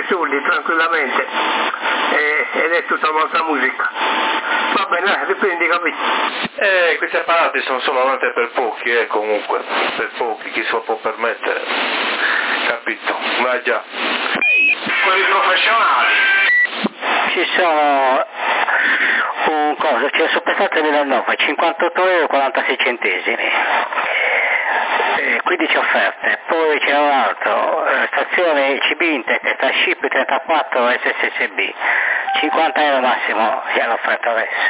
Sulli tranquillamente ed è tutta molta musica. Va bene, riprendi, capito? Questi apparati sono solamente per pochi, comunque, per pochi, chi se lo può permettere, capito? Ma già, quelli professionali. Ci sono un coso, c'è il soppettato dell'9, 58 euro 46 centesimi. 15 offerte, poi c'è un altro, stazione CB Intec, testa Ship 34 SSSB, 50 euro massimo è l'offerta adesso.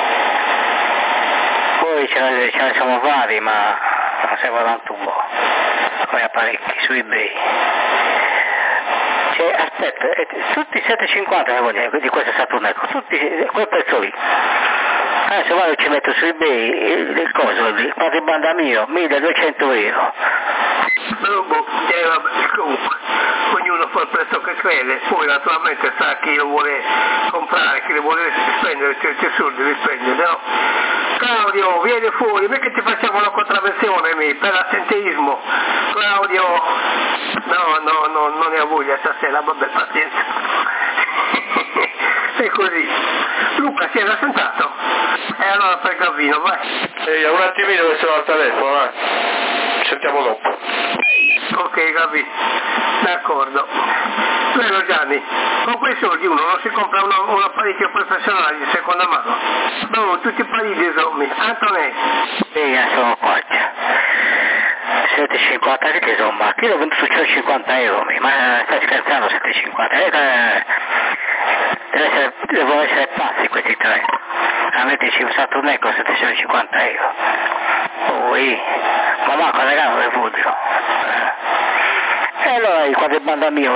Poi ce ne sono vari, ma non servono un tubo, come apparecchi su eBay. Aspetta, tutti 7,50 di questo Saturn, ecco, tutti quel prezzo lì. Adesso vado e ci metto su eBay il coso lì, quanto banda mio, 1200 euro. Comunque, ognuno fa il prezzo che crede, poi naturalmente sa chi lo vuole comprare, chi lo vuole spendere, certi soldi li spende, no? Claudio, vieni fuori, perché ti facciamo una contravvenzione per l'assenteismo? Claudio, no, non ne ho voglia stasera, vabbè, pazienza. È così. Luca, si è rassentato? E allora prega il vino, vai. Un attimino che sono al telefono, vai. Sentiamo dopo. Ok, capito. D'accordo. Vero Gianni, con quei soldi uno non si compra un apparecchio professionale di seconda mano. No, tutti i paesi di sommi. Antonelli. Sono qua. 7,50 che insomma, qui l'ho venduto solo 50 euro, ma stai scherzando 7,50? Devono essere pazzi questi tre. A metterci un Saturn con 750 euro. Poi, ma manco regalo le voglio. E allora il quadribanda mio,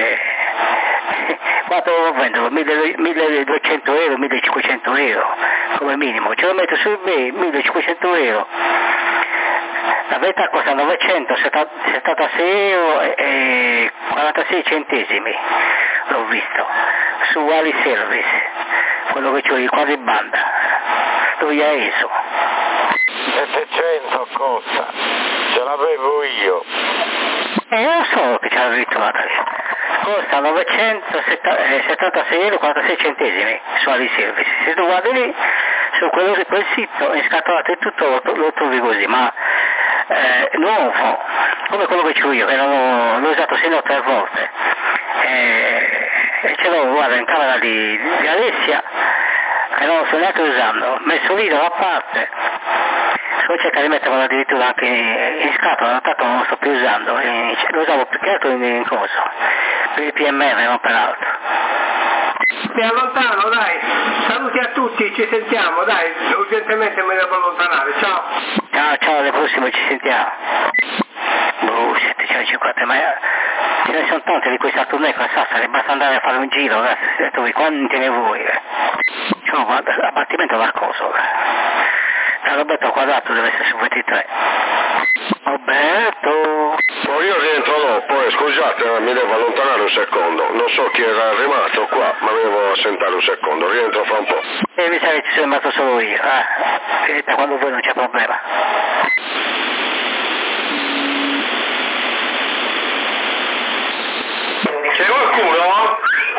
quanto lo vendono? 1200 euro, 1500 euro come minimo. Ce lo metto su eBay, 1500 euro. La verità costa 976 euro e 46 centesimi, l'ho visto, su Wally Service, quello che c'ho io, quadribanda, lui ha ESO. 700 costa, ce l'avevo io. Lo so che ce l'avevi trovata lì. Costa 976 euro e 46 centesimi su Wally Service. Se tu guardi lì, su quel sito, in scatolata e tutto lo trovi così, ma nuovo, come quello che c'ho io, che l'ho usato sino a 3 volte, e ce l'ho, guarda, in camera di Alessia, che non lo sto neanche usando, messo lì da una parte, sto cercando di metterlo addirittura anche in scatola, tanto non lo sto più usando, lo usavo più che altro in coso, per il PMR, non per altro. Mi allontano, dai, saluti a tutti, ci sentiamo, dai, urgentemente mi devo allontanare, ciao. Ciao, alle prossime ci sentiamo. 750, ma ce ne sono tante di quei Saturn con Sassari, basta andare a fare un giro, dove quanti ne vuoi? Cioè, guarda, l'abbattimento da coso. Da Roberto Quadrato deve essere su 23. Roberto! Oh, io rientro dopo, scusate, mi devo allontanare un secondo, non so chi era rimasto qua, ma mi devo assentare un secondo, rientro fra un po'. Mi sa che ci sono rimasto solo io, da quando voi non c'è problema. C'è qualcuno?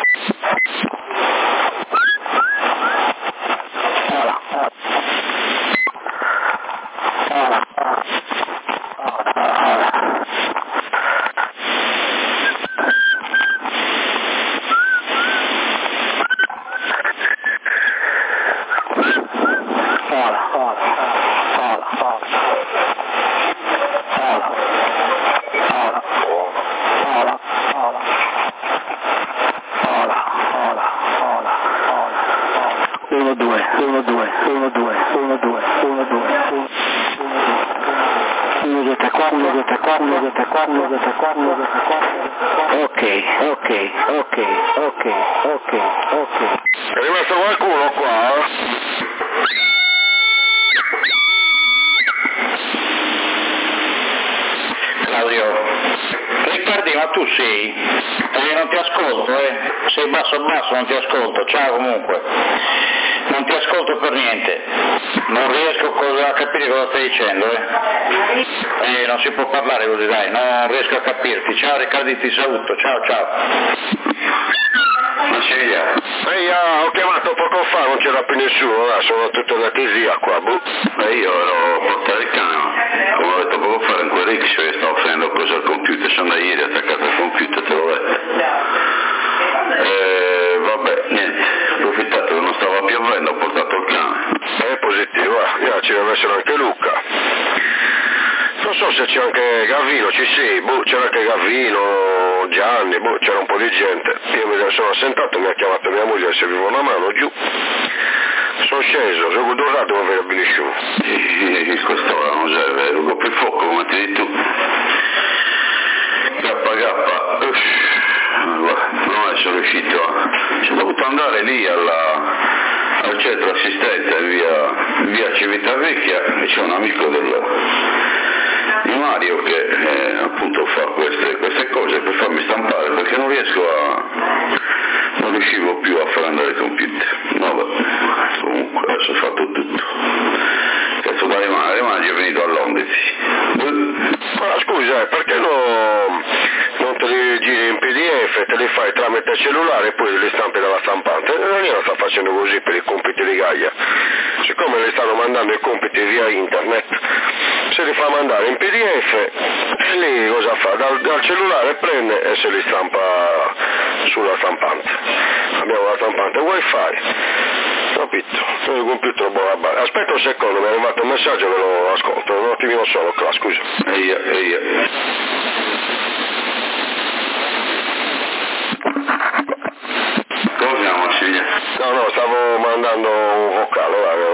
Ok. È rimasto qualcuno qua? Claudio, Riccardi, ma tu sei? Non ti ascolto, sei basso, non ti ascolto, ciao comunque. Non ti ascolto per niente, non riesco a capire cosa stai dicendo, non si può parlare così, dai, non riesco a capirti. Ciao Riccardi, ti saluto, ciao. c'era più nessuno, là, sono tutti andati via qua, boh. Io ero a portare il cane, come ho detto poco fa, in quel rickshaw e stavo facendo cose al computer, sono da ieri attaccato al computer, te l'ho detto. Vabbè, niente, ho approfittato che non stava piovendo, ho portato il cane. È positivo, ci deve essere anche Luca. Non so se c'è anche Gavino, boh, c'era anche Gavino, Gianni, boh, c'era un po' di gente. Io mi sono assentato, mi ha chiamato mia moglie e serviva una mano giù. Sono sceso, sono durato devo avere benissimo. Questo non serve, lungo più fuoco come ti dici tu. Non sono riuscito, sono dovuto andare lì al centro assistenza via Civitavecchia e c'è un amico di Mario che appunto fa queste cose per farmi stampare perché non riuscivo più a far andare il computer. Vabbè, comunque adesso ho fatto tutto. Cazzo da rimane è venuto a Londesi. Ma scusa, perché non te li giri in PDF, te li fai tramite cellulare e poi li stampi dalla stampante? Non la sta facendo così per i compiti di Gaia. Siccome le stanno mandando i compiti via internet, se li fa mandare in PDF e lì cosa fa? Dal cellulare prende e se li stampa sulla stampante. Abbiamo la stampante wifi, capito? Il computer aspetta un secondo, mi è arrivato un messaggio che lo ascolto, un attimino solo qua, scusa. Come siamo Marsiglia? No, stavo mandando un vocale,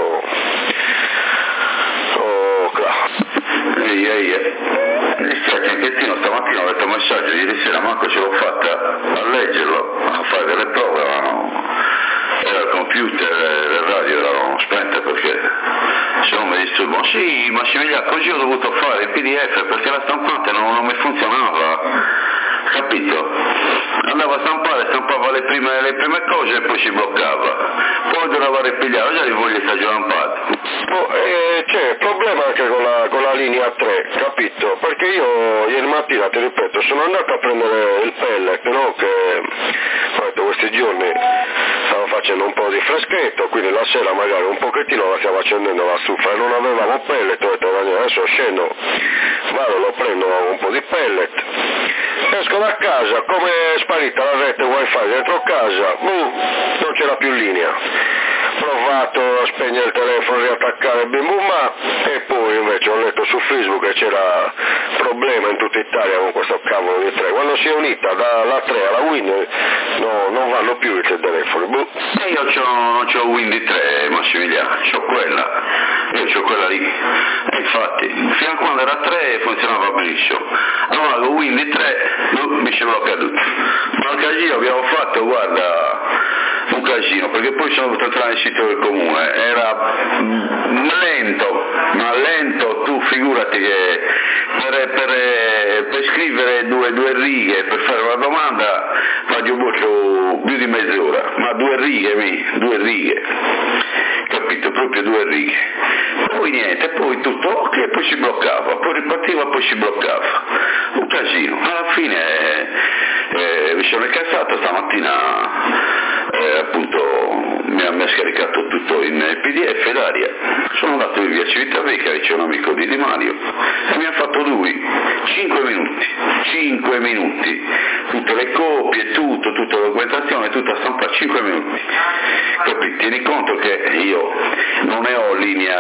Stamattina ho letto un messaggio, ieri sera manco ce l'ho fatta a leggerlo, a fare delle prove, era il computer e le radio erano spente perché se non mi disturbano. Sì, Massimiliano, così ho dovuto fare il PDF perché la stampante non mi funzionava, capito? Andava a stampava le prime cose e poi si bloccava, poi doveva ripigliare, già li voglio stagiolampati. C'è il problema anche con la linea 3, capito? Perché io ieri mattina, ti ripeto, sono andato a prendere il pellet, no? Che questi giorni stavo facendo un po' di freschetto, quindi la sera magari un pochettino la stiamo accendendo la stufa e non avevamo pellet, ho detto adesso scendo, vado, lo prendo un po' di pellet, esco da casa, come è sparita la rete wifi dentro casa, non c'era più linea. Provato a spegnere il telefono, riattaccare il bim bum ma e poi invece ho letto su Facebook che c'era problema in tutta Italia con questo cavolo di 3. Quando si è unita dalla 3 alla Wind non vanno più i telefoni. Io non c'ho Wind 3 Massimiliano, c'ho quella lì. E infatti, fino a quando era 3 funzionava benissimo. Allora con Wind 3 mi ci blocca tutto. Ma il casino abbiamo fatto, guarda, un casino, perché poi sono dovuto entrare nel sito del comune, era lento, tu figurati che per scrivere due righe, per fare una domanda faccio più di mezz'ora, ma due righe, capito, proprio 2 righe. Poi niente, poi tutto ok, poi si bloccava, poi ripartiva, poi si bloccava, un casino. Alla fine mi sono incazzato stamattina. Appunto mi ha scaricato tutto in PDF d'aria, sono andato via Civitavecchia, c'è un amico di Di Mario e mi ha fatto lui 5 minuti, tutte le copie, tutta la documentazione, tutta stampata, 5 minuti, capito? Tieni conto che io non ne ho linea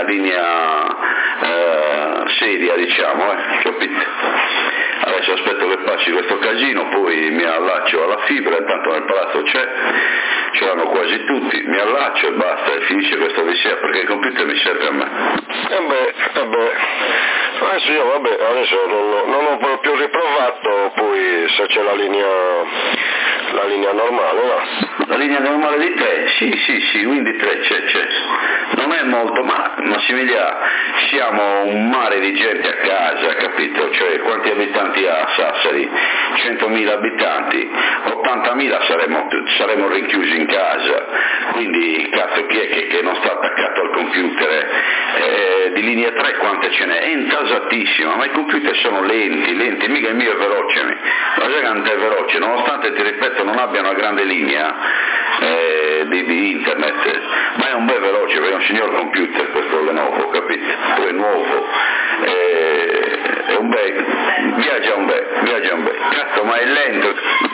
seria, diciamo, capito? Adesso aspetto che passi questo casino, poi mi allaccio alla fibra, intanto nel palazzo ce l'hanno quasi tutti, mi allaccio e basta, e finisce questa odissea, perché il computer mi serve a me. Adesso io adesso non ho più riprovato, poi se c'è la linea normale, no? La linea normale di 3? Sì, Wind 3 c'è. Non è molto, ma Massimiliano, siamo un mare di gente a casa, capito? Cioè, quanti abitanti ha Sassari? 100.000 abitanti, 80.000 saremo rinchiusi in casa, quindi cazzo chi è che non sta attaccato al computer? Di linea 3 quante ce n'è? È intasatissima, ma i computer sono lenti, mica il mio è veloce, la Gigante è veloce, nonostante, ti ripeto, non abbia una grande linea, di internet, ma è un bel veloce, perché è un signor computer questo Lenovo, capito? È nuovo, è un bel, viaggia un bel, cazzo ma è lento.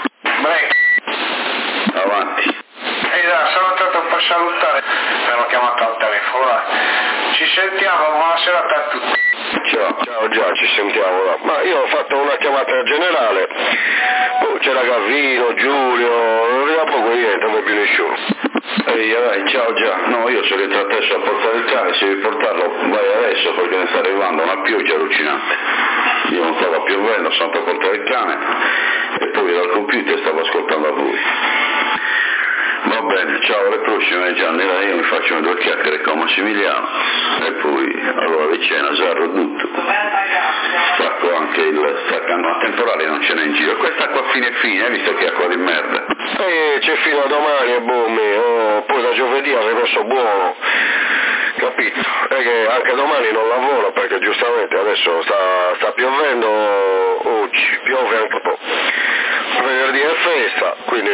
Avanti. Sono andato per salutare, mi hanno chiamato al telefono, ci sentiamo, buona serata a tutti. Ciao già, ci sentiamo là. Ma io ho fatto una chiamata generale, c'era Gavino, Giulio, non arriva poco niente, non è più nessuno. Ehi, ciao già, no io sono entrato adesso a portare il cane, se devi portarlo vai adesso perché ne sta arrivando una pioggia allucinante. Io non stavo piovendo, sono andato a portare il cane e poi dal computer stavo ascoltando a voi. Va bene, ciao, alle prossime Gianni, io mi faccio due chiacchiere con Massimiliano e poi allora di cena sarò tutto. Stacco anche il staccando a temporale, non ce n'è in giro. Quest'acqua fine, visto che è acqua di merda. C'è fino a domani, è buon poi da giovedì ha rimesso buono. Capito? È che anche domani non lavoro perché giustamente adesso sta piovendo oggi, piove anche un po'. Venerdì è festa, quindi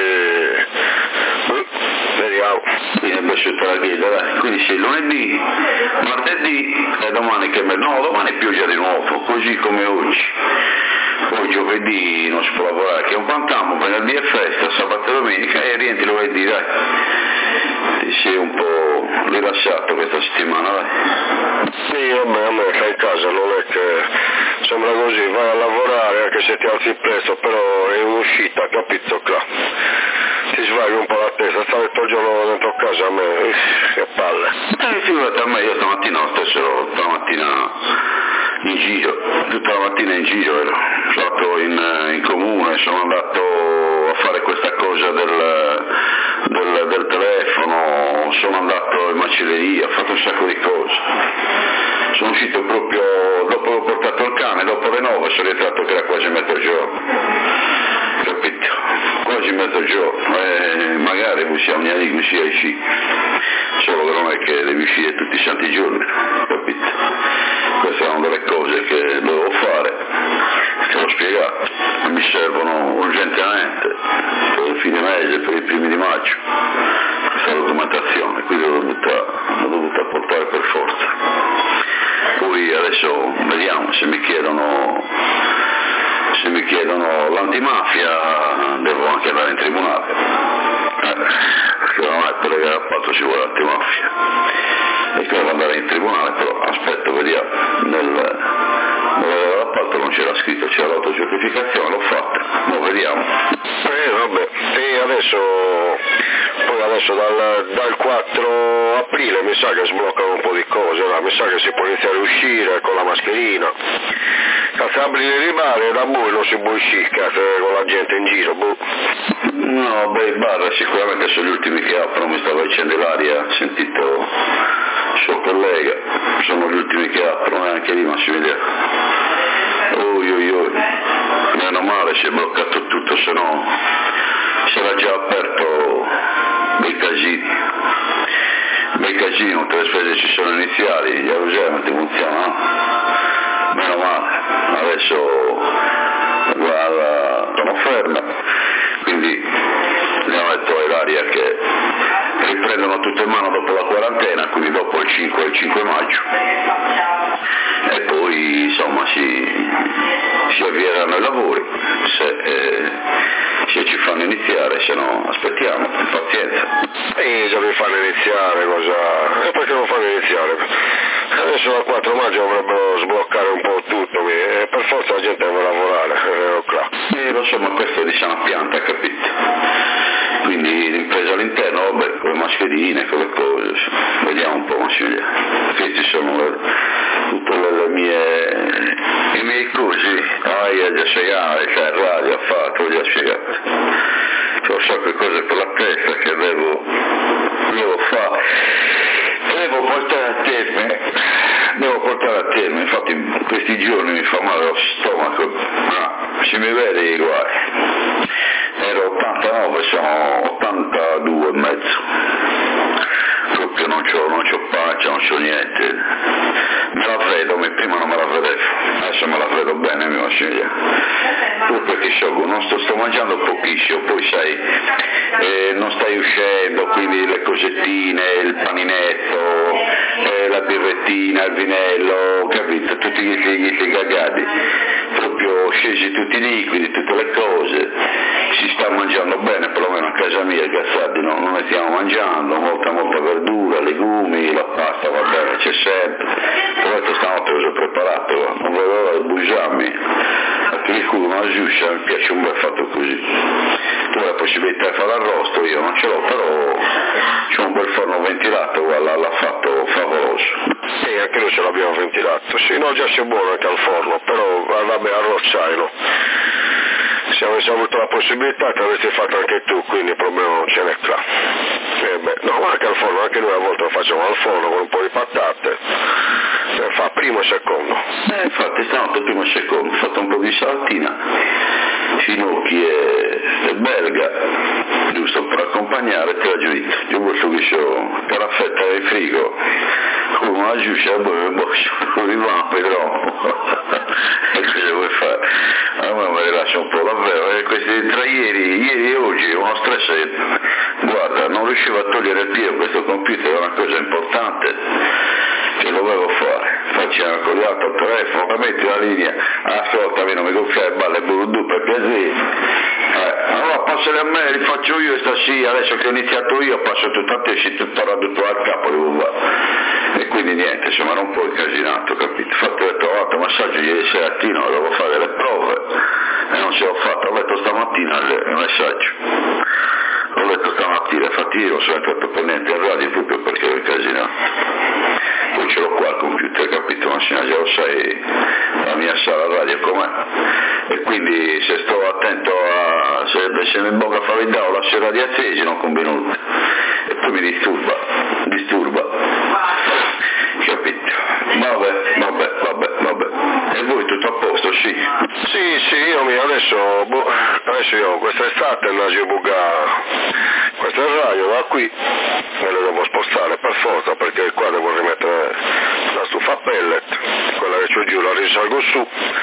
vediamo. Quindi adesso te la chiedo, dai. Quindi c'è lunedì, martedì e domani che domani è pioggia di nuovo, così come oggi. Poi giovedì non si può lavorare, che è un pantammo, venerdì è festa, sabato e domenica e rientri lunedì, dai. Ti sei un po' rilassato questa settimana, dai. Sì, vabbè, a me fai in casa, non è che sembra così, vai a lavorare anche se ti alzi presto, però è un'uscita, capito qua? Ti svaghi un po' la testa, stare tutto il giorno dentro casa a me, che palle. Figurati a me, io stamattina lo stesso, stamattina in giro, tutta la mattina in giro ero, sono andato in comune, sono andato a fare questa cosa del telefono, sono andato in macelleria, ho fatto un sacco di cose. Sono uscito proprio, dopo che ho portato il cane, dopo le 9 sono rientrato che era quasi mezzogiorno, capito? Quasi mezzogiorno, magari possiamo dire che sia uscì, solo che non è che devi uscire tutti i santi giorni, capito? Queste sono delle cose che dovevo fare, che l'ho spiegato, mi servono urgentemente per il fine mese, per i primi di maggio, questa documentazione, quindi l'ho dovuta portare per forza. Poi adesso vediamo se mi chiedono l'antimafia, devo anche andare in tribunale, perché non è per legare a patto ci vuole l'antimafia e devo andare in tribunale, però aspetto, vediamo, nell'appalto non c'era scritto, c'era l'autocertificazione, l'ho fatta, ma vediamo. Vabbè, e adesso dal 4 aprile mi sa che sbloccano un po' di cose, mi sa che si può iniziare a uscire con la mascherina. A aprile di bar da voi non si può uscire con la gente in giro, No, i bar sicuramente sono gli ultimi che aprono, mi stavo dicendo l'aria, ho sentito il suo collega, sono gli ultimi che aprono, anche lì Massimiliano. Meno male si è bloccato tutto, se no si era già aperto dei casini, tutte le spese ci sono iniziali, gli allusionamenti funzionano, meno male, adesso sono ferme, quindi abbiamo detto all'aria che riprendono tutto in mano dopo la quarantena, quindi dopo il 5 maggio, e poi insomma si avvieranno i lavori, se ci fanno iniziare, se no aspettiamo, pazienza. E se mi fanno iniziare cosa? E perché non fanno iniziare? Adesso dal 4 maggio dovrebbero sbloccare un po' tutto, per forza la gente deve lavorare, lo so, ma questo è di sana pianta, capito? Quindi l'impresa all'interno, vabbè, con le mascherine, con le cose, vediamo un po', Massimiliano. Questi sono tutte i miei cosi, già spiegare, c'è il radio, ha fatto, ho già spiegato. C'ho sempre cose per la testa che devo fare, devo portare a termine, infatti in questi giorni mi fa male lo stomaco, ma se mi vede guai. Ero 89, sono 82 e mezzo, proprio non c'ho pancia, non c'ho niente, me la vedo, prima non me la vedevo, adesso me la vedo bene, mi Massimiliano, poi perché sto mangiando pochissimo, poi sai, non stai uscendo, intendo, quindi le cosettine, il paninetto, la birrettina, il vinello, capito? Tutti gli cagati, proprio scesi tutti i liquidi, tutte le cose, si sta mangiando bene, perlomeno a casa mia, Cazzardi, no? Non ne stiamo mangiando, molta verdura, legumi, la pasta va bene, c'è sempre, però stanotte ho preparato, non vedo l'ora di bugiarmi, a il culo una giuscia, mi piace un bel fatto così. Tu hai la possibilità di fare l'arrosto, io non ce l'ho, però c'è un bel forno ventilato, guarda, l'ha fatto favoloso. Sì, anche noi ce l'abbiamo ventilato, sì, no, già c'è buono anche al forno, però vabbè, arrozzailo. Se avessi avuto la possibilità te l'avresti fatto anche tu, quindi il problema non ce n'è qua. No, ma anche al forno, anche noi a volte lo facciamo al forno con un po' di patate, fa primo e secondo. Infatti stanotte primo e secondo, ho fatto un po' di salatina, finocchi e belga, giusto per accompagnare, te la giuito. Io voglio che c'ho caraffetta in frigo, con una giuscia e poi mi rimane però. E cosa vuoi fare? A me mi rilascia un po' davvero, tra ieri e oggi uno stress, guarda, non riuscivo a togliere il piede a questo computer, è una cosa importante che lo devo fare. Faccio una colliata al telefono, la metti la linea, ascoltami, non mi gonfiare balle burudù per piacere. Allora passali a me, li faccio io stasera, adesso che ho iniziato io passo tutto a te, si tutto radotto al capo, e quindi niente, insomma era un po' incasinato, capito? Fatto ho trovato massaggio ieri sera, dovevo fare delle prove e non ce l'ho fatta, ho letto stamattina il messaggio. Ho letto stamattina, infatti io non sono entrato per niente in radio proprio perché ero incasinato. Poi ce l'ho qua al computer, capito? Ma già lo sai, la mia sala radio com'è. E quindi se sto attento a se mi bocca fare il DAO, lascio i radio accesi, non combino. E poi mi disturba. Capito? Vabbè. E voi tutto a posto, sì? Sì, io adesso io quest'estate andassi a buggare questa radio da qui, me lo devo spostare per forza perché qua devo rimettere la stufa a pellet, quella che c'ho giù la risalgo su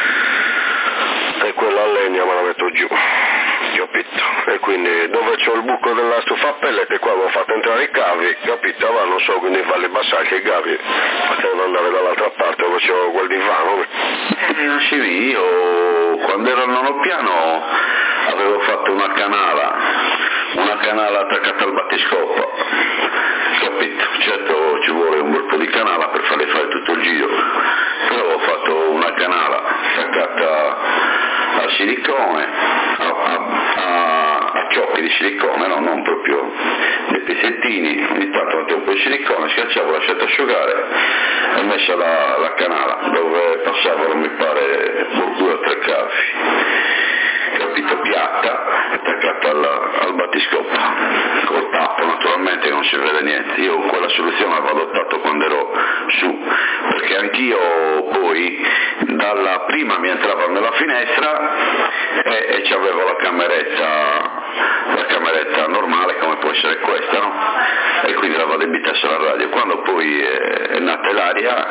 e quella a legna me la metto giù, capito? E quindi dove c'ho il buco della stufa a pellet e qua avevo fatto entrare i cavi, capito? Ma non so, quindi farli passare che i cavi devono andare dall'altra parte dove c'ho quel divano. Non ci vi, io quando ero al nono piano avevo fatto una canala attaccata al battiscoppa, capito? Certo ci vuole un bel po' di canala per farle fare tutto il giro, però avevo fatto una canala attaccata a silicone, a ciocchi di silicone, no? Non proprio dei pezzettini, ogni tanto mettevo un po' di silicone, schiacciavo, lasciato asciugare e messa la canala dove passavano mi pare 2 o 3 cavi, capito? Piatta, attaccata al battiscoppa, col tappo naturalmente che non si vede niente. Io quella soluzione l'avevo adottato quando ero su, perché anch'io poi dalla prima mi entravo nella finestra e c'avevo la cameretta normale come può essere questa, no? E quindi l'avevo adibitato alla radio. Quando poi è nata l'aria,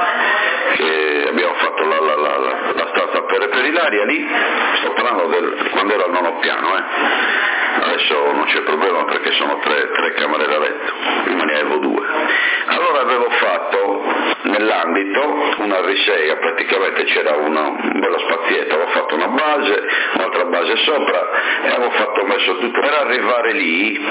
che abbiamo fatto la stanza per l'aria lì, sto parlando quando ero al nono piano, adesso non c'è problema perché sono tre camere da letto, prima ne avevo 2. Allora avevo fatto nell'ambito una risega, praticamente c'era un bello spazietto, avevo fatto una base, un'altra base sopra e avevo messo tutto per arrivare lì,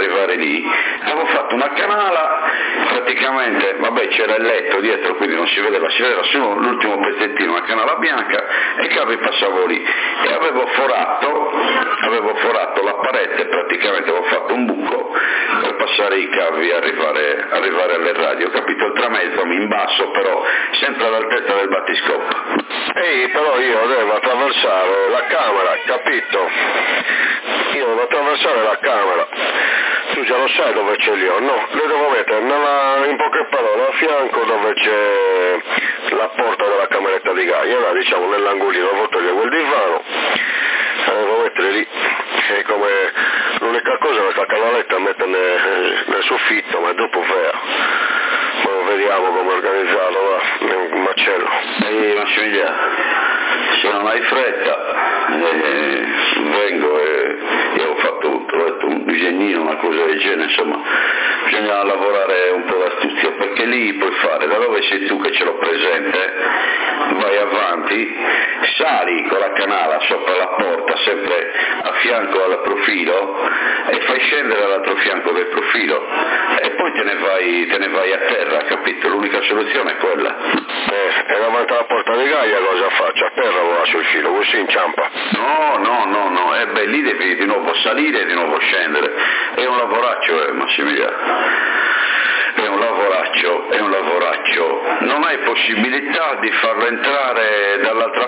avevo fatto una canala, praticamente, vabbè c'era il letto dietro quindi non si vedeva solo l'ultimo pezzettino, una canala bianca e i cavi passavo lì e avevo forato la parete, praticamente avevo fatto un buco per passare i cavi e arrivare alle radio, capito? Il tramezzo in basso però sempre all'altezza del battiscoppo. Però io devo attraversare la camera, capito? Io devo attraversare la camera, tu già lo sai dove ce li ho, no? Le devo mettere in poche parole a fianco dove c'è la porta della cameretta di Gaia, là, diciamo nell'angolino, devo togliere quel divano, devo mettere lì, e come l'unica cosa è questa canaletta mettere nel soffitto, ma dopo vediamo come organizzarlo, va, nel macello. Massimiliano, se non hai fretta vengo e io ho fatto ascolto, ho detto un disegnino, una cosa del genere, insomma, bisogna lavorare un po' d'astuzia, perché lì puoi fare, da dove sei tu che ce l'ho presente, vai avanti, sali con la canala sopra la porta, sempre a fianco al profilo, e fai scendere all'altro fianco del profilo, e poi te ne vai a terra, capito? L'unica soluzione è quella. E davanti alla porta di Gaia cosa faccio? A terra o là sul filo, così inciampa? No, lì devi di nuovo salire e di nuovo scendere, è un lavoraccio, Massimiliano. È un lavoraccio, non hai possibilità di farlo entrare dall'altra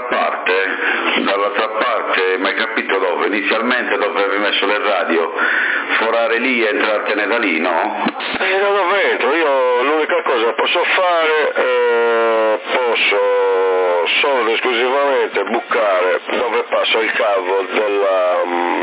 parte, ma hai capito dove? Inizialmente dove avevi messo le radio, forare lì e entrartene da lì, no? Da dove entro? Io l'unica cosa che posso fare, posso solo ed esclusivamente bucare dove passa il cavo della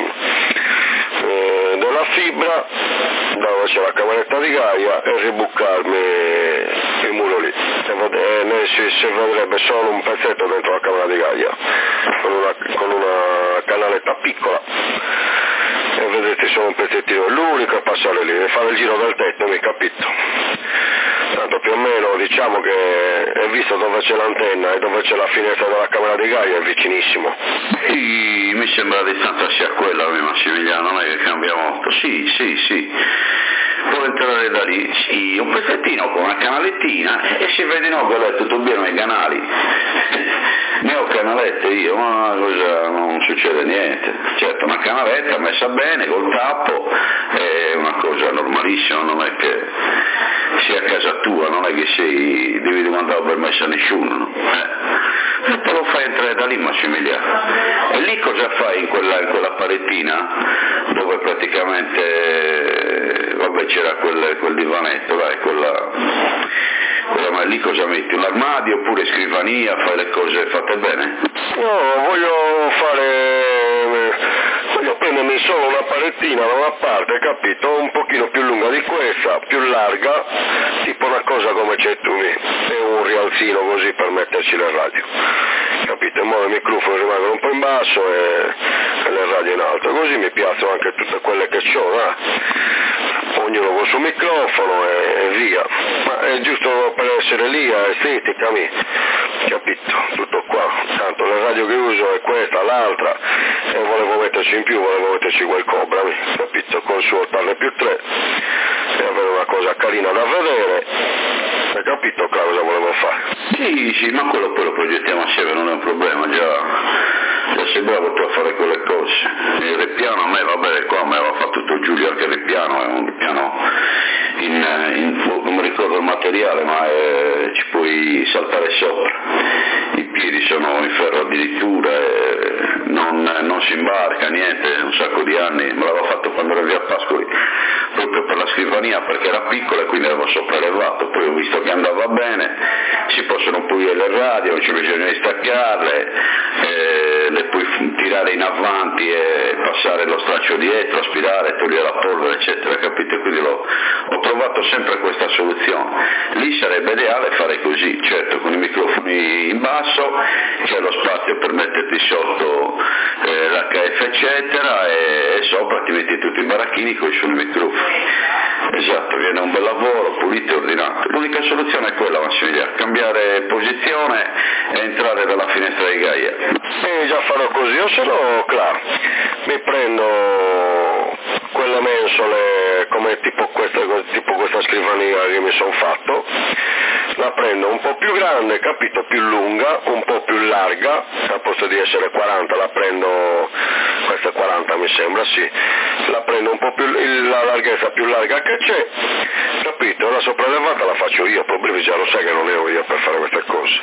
fibra, dove c'è la cameretta di Gaia, e ribuccarmi il muro lì, si vedrebbe solo un pezzetto dentro la camera di Gaia con una canaletta piccola, e vedete solo un pezzettino, l'unico è passare lì e fare il giro del tetto, mi capito? Tanto più o meno diciamo che è visto dove c'è l'antenna e dove c'è la finestra della camera di Gaia, è vicinissimo. Sì, mi sembra la distanza sia quella, Massimiliano, non è che cambia molto. Sì. Può entrare da lì, sì, un pezzettino con una canalettina, e si vede no, che è tutto pieno ai canali. Ne ho canalette io, ma cosa, non succede niente. Certo, una canaletta messa bene, col tappo, è una cosa normalissima, non è che sia a casa tua, non è che devi domandare permesso a nessuno, no? E te lo fai entrare da lì, Massimiliano. E lì cosa fai in quella parettina, dove praticamente, vabbè, c'era quel divanetto, dai, ma lì cosa metti? Un armadio oppure scrivania, fai le cose fatte bene? No, voglio prendermi solo una palettina da una parte, capito? Un pochino più lunga di questa, più larga, tipo una cosa come c'è tu lì, e un rialzino così per metterci le radio, capito? In modo che i microfoni rimangono un po' in basso e le radio in alto, così mi piacciono anche tutte quelle che c'ho, ognuno con il suo microfono e via, ma è giusto per essere lì, è estetica, capito? Tutto qua, tanto la radio che uso è questa, l'altra, e volevo metterci in più, volevo metterci quel Cobra, capito? Col suo 8+3, e avere una cosa carina da vedere, hai capito cosa volevo fare? Sì, ma quello poi lo progettiamo assieme, non è un problema, già sei bravo tu a fare quelle cose. Il ripiano a me va bene, qua mi aveva fatto tutto Giulio, anche il ripiano è un ripiano non mi ricordo il materiale, ma ci puoi saltare sopra, i piedi sono in ferro addirittura, non si imbarca niente, un sacco di anni, me l'aveva fatto quando ero via a Pascoli, proprio per la scrivania, perché era piccola e quindi l'avevo sopraelevato, poi ho visto che andava bene, si possono pulire le radio, non c'è bisogno di staccarle, le puoi tirare in avanti e passare lo straccio dietro, aspirare, togliere la polvere, eccetera, capite? Quindi ho trovato sempre questa soluzione. Lì sarebbe ideale fare così, certo, con i microfoni in basso, c'è lo spazio per metterti sotto l'HF, eccetera, e sopra ti metti tutti i baracchini con i suoi microfoni. Esatto, viene un bel lavoro, pulito e ordinato. L'unica soluzione è quella, Massimiliano, cambiare posizione e entrare dalla finestra di Gaia. Già farò così, io se no, claro, mi prendo quelle mensole come tipo questa scrivania che mi sono fatto, la prendo un po' più grande, capito, più lunga, un po' più larga, al posto di essere 40 la prendo, questa è 40 mi sembra, sì, la prendo un po' più, la larghezza più larga che c'è, capito, la sopraelevata la faccio io, problemi già lo sai che non ero io per fare queste cose,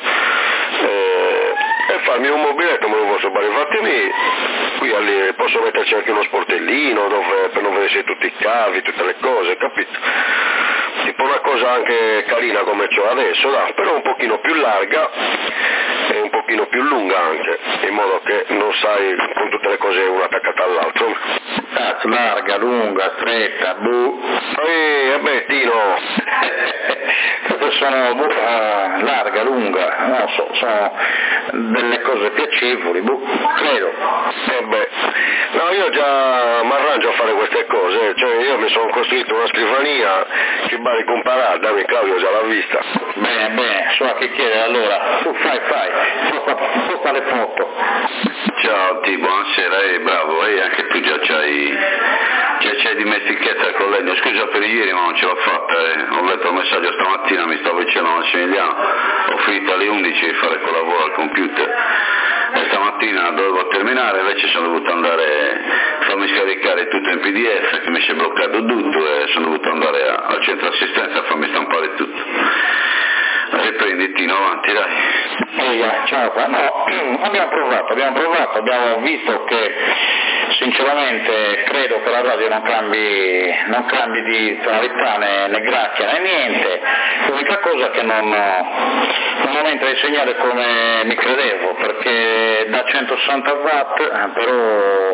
e farmi un mobiletto me lo posso fare, infatti qui posso metterci anche uno sportellino dove, per non vedere tutti i cavi, tutte le cose, capito? Tipo una cosa anche carina come c'ho adesso, però un pochino più larga e un pochino più lunga anche, in modo che non sai con tutte le cose una attaccata all'altro. Cazzo, larga, lunga, stretta, Tino! sono larga, lunga, non so, sono delle cose piacevoli, credo. No, io già mi arrangio a fare queste cose, cioè io mi sono costruito una scrivania che bari comparata, Claudio già l'ha vista. Bene, so a che chiedere, allora, tu fai, posta le foto. Ciao T, buonasera, bravo, anche tu già c'hai dimestichezza con legno, scusa per ieri ma non ce l'ho fatta, ho letto il messaggio stamattina, mi stavo vicino a Massimiliano, ho finito alle 11 di fare quel lavoro al computer e stamattina dovevo terminare, invece sono dovuto andare a farmi scaricare tutto in PDF che mi si è bloccato tutto e sono dovuto andare al centro assistenza a farmi stampare tutto. Riprendi Tino, avanti dai. Ciao, no, abbiamo provato, abbiamo visto che sinceramente credo che la radio non cambi di tonalità né gracchia né niente, l'unica cosa che non entra in segnale come mi credevo, perché da 160 watt però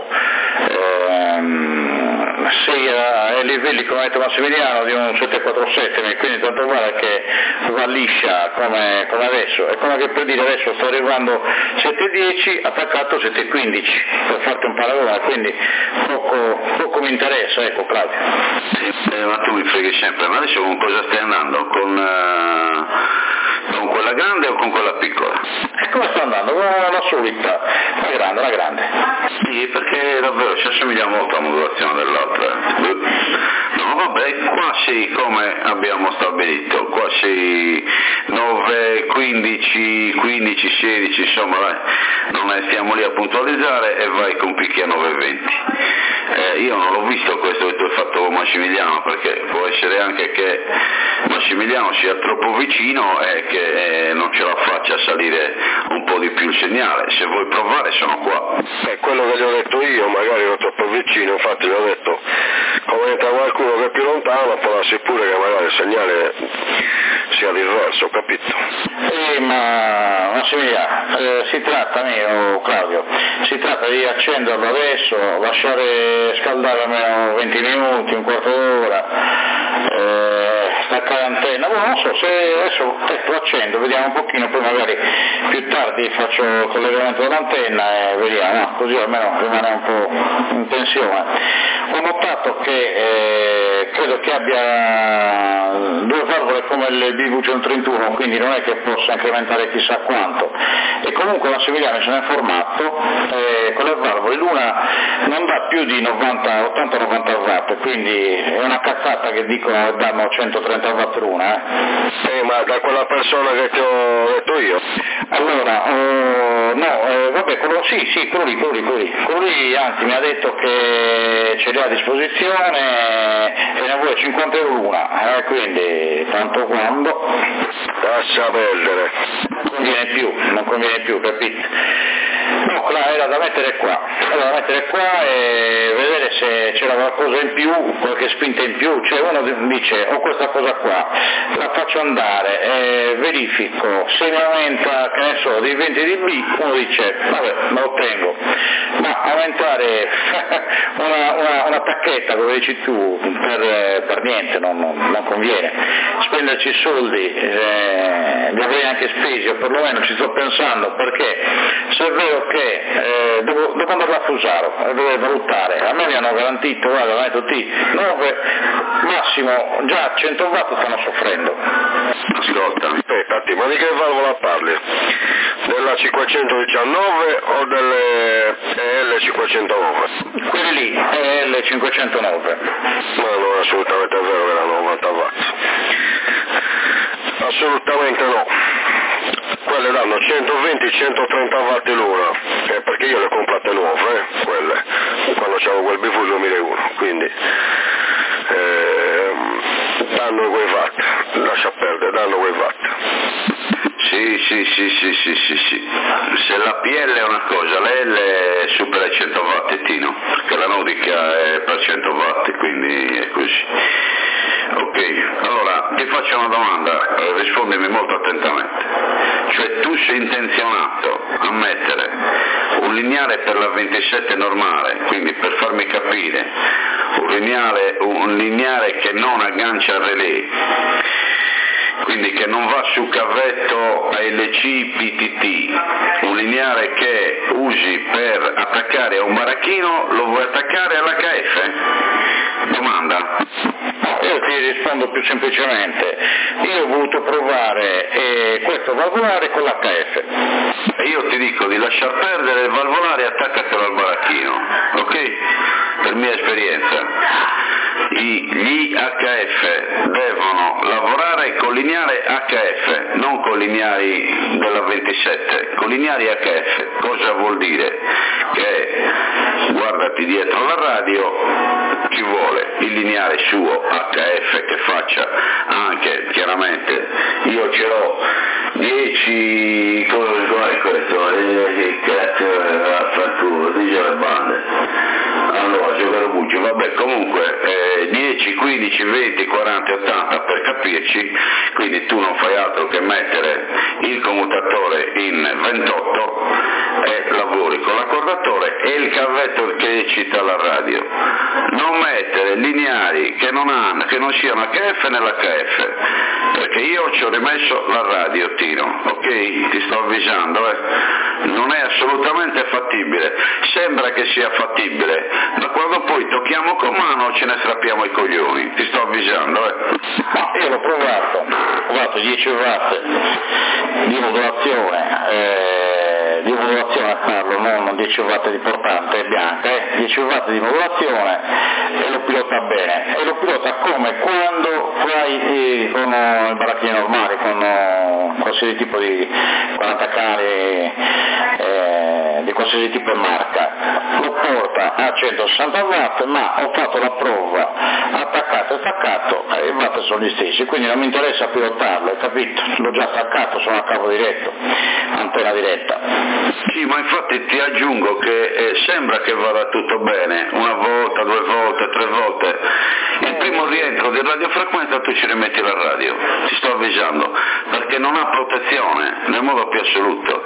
sei ai livelli, come ha detto Massimiliano, di un 747, quindi tanto vale che va liscia come adesso, è come che per dire adesso sta arrivando 710 attaccato 715, per farti un paragone, quindi poco mi interessa, ecco Claudio. Ma tu mi freghi sempre, ma adesso con cosa stai andando? Con quella grande o con quella piccola? E come sta andando? Con la solita, la grande. Sì, perché davvero ci assomiglia molto alla modulazione dell'altra. No, vabbè, qua sì, come abbiamo stabilito, qua sì 9, 15, 16, insomma dai, non stiamo lì a puntualizzare e vai con picchi a 9,20. Io non l'ho visto questo che tu hai fatto con Massimiliano, perché può essere anche che Massimiliano sia troppo vicino e che non ce la faccia a salire un po' di più il segnale. Se vuoi provare sono qua. Quello che gli ho detto io, magari ero troppo vicino, infatti gli ho detto come entra qualcuno che è più lontano può darsi pure che magari il segnale sia l'inverso, capito? Ma Massimiliano, si tratta, Claudio, si tratta di accenderlo adesso, lasciare scaldare almeno 20 minuti, un quarto d'ora, staccare l'antenna, non so, se adesso lo accendo, vediamo un pochino, poi magari più tardi faccio il collegamento dell'antenna e vediamo, no? Così almeno rimane un po' in tensione. Ho notato che credo che abbia due valvole come il BV131, quindi non è che possa incrementare chissà quanto, e comunque Massimiliano ce n'è informato, con le valvole l'una non dà più di 80-90 watt, quindi è una cazzata che dicono che danno 130 watt l'una. Ma da quella persona che ti ho detto io? Allora, vabbè, quello lì anzi mi ha detto che ce l'ha a disposizione e ne vuole 50 euro l'una, quindi tanto quando lascia perdere, non conviene più, capito? No, era da mettere qua e vedere se c'era qualcosa in più, qualche spinta in più, cioè uno dice ho questa cosa qua, la faccio andare, verifico, se mi aumenta, che ne so, di 20 dB, uno dice vabbè, me lo tengo, ma aumentare una tacchetta, come dici tu, per niente, non conviene, spenderci soldi, li avrei anche spesi, o perlomeno ci sto pensando, perché se è vero che devo andare a Fusaro, devo valutare, a me mi hanno garantito, guarda, mi hanno detto 9 massimo, già 100 watt stanno soffrendo. Ascoltami, aspetta, ma di che valvola parli? Della 519 o delle L509? Quelle lì, L509. No, non è assolutamente vero che erano 90 watt. Assolutamente no. Quelle danno 120-130 watt l'ora, perché io le ho comprate nuove, quelle, quando c'avevo quel BV 2001, quindi danno quei watt, lascia perdere, danno quei watt. Sì. Se la PL è una cosa, l'L supera i 100 watt, Tino, perché la Nordica è per 100 watt, quindi è così. Ok, allora ti faccio una domanda, rispondimi molto attentamente. Cioè tu sei intenzionato a mettere un lineare per la 27 normale, quindi per farmi capire, un lineare che non aggancia al relay, quindi che non va su cavetto ALC PTT, un lineare che usi per attaccare a un baracchino, lo vuoi attaccare all'HF? Domanda. Io ti rispondo più semplicemente, io ho voluto provare questo valvolare con l'HF. E io ti dico di lasciar perdere il valvolare e attaccatelo al baracchino, ok? Per mia esperienza. Gli HF devono lavorare con lineare HF, non con lineari della 27, con lineari HF. Cosa vuol dire? Che guardati dietro la radio, ci vuole il lineare suo HF che faccia anche, chiaramente, io ce l'ho 10, com'è questo? Che cazzo, dice le bande. Allora, giocare buccio, vabbè, comunque 10, 15, 20, 40, 80 per capirci, quindi tu non fai altro che mettere il commutatore in 28 e lavori con l'accordatore e il cavetto che cita la radio. Non mettere lineari che non siano HF nell'HF, perché io ci ho rimesso la radio, Tino, ok? Ti sto avvisando, non è assolutamente fattibile, sembra che sia fattibile, ma quando poi tocchiamo con mano ce ne strappiamo i coglioni, ti sto avvisando. No, io l'ho provato 10 watt di modulazione a farlo, non 10 watt di portante bianca, 10 watt di modulazione e lo pilota bene, e lo pilota come quando fai con i baracchini normali, con qualsiasi tipo di 40 cavi di qualsiasi tipo di marca, lo porta a 160 watt, ma ho fatto la prova attaccato e staccato e i watt sono gli stessi, quindi non mi interessa pilotarlo, hai capito? L'ho già staccato, sono a cavo diretto, antenna diretta. Sì, ma infatti ti aggiungo che sembra che vada tutto bene, una volta, 2 volte, 3 volte. Il primo rientro di radiofrequenza tu ci rimetti la radio, ti sto avvisando, perché non ha protezione nel modo più assoluto.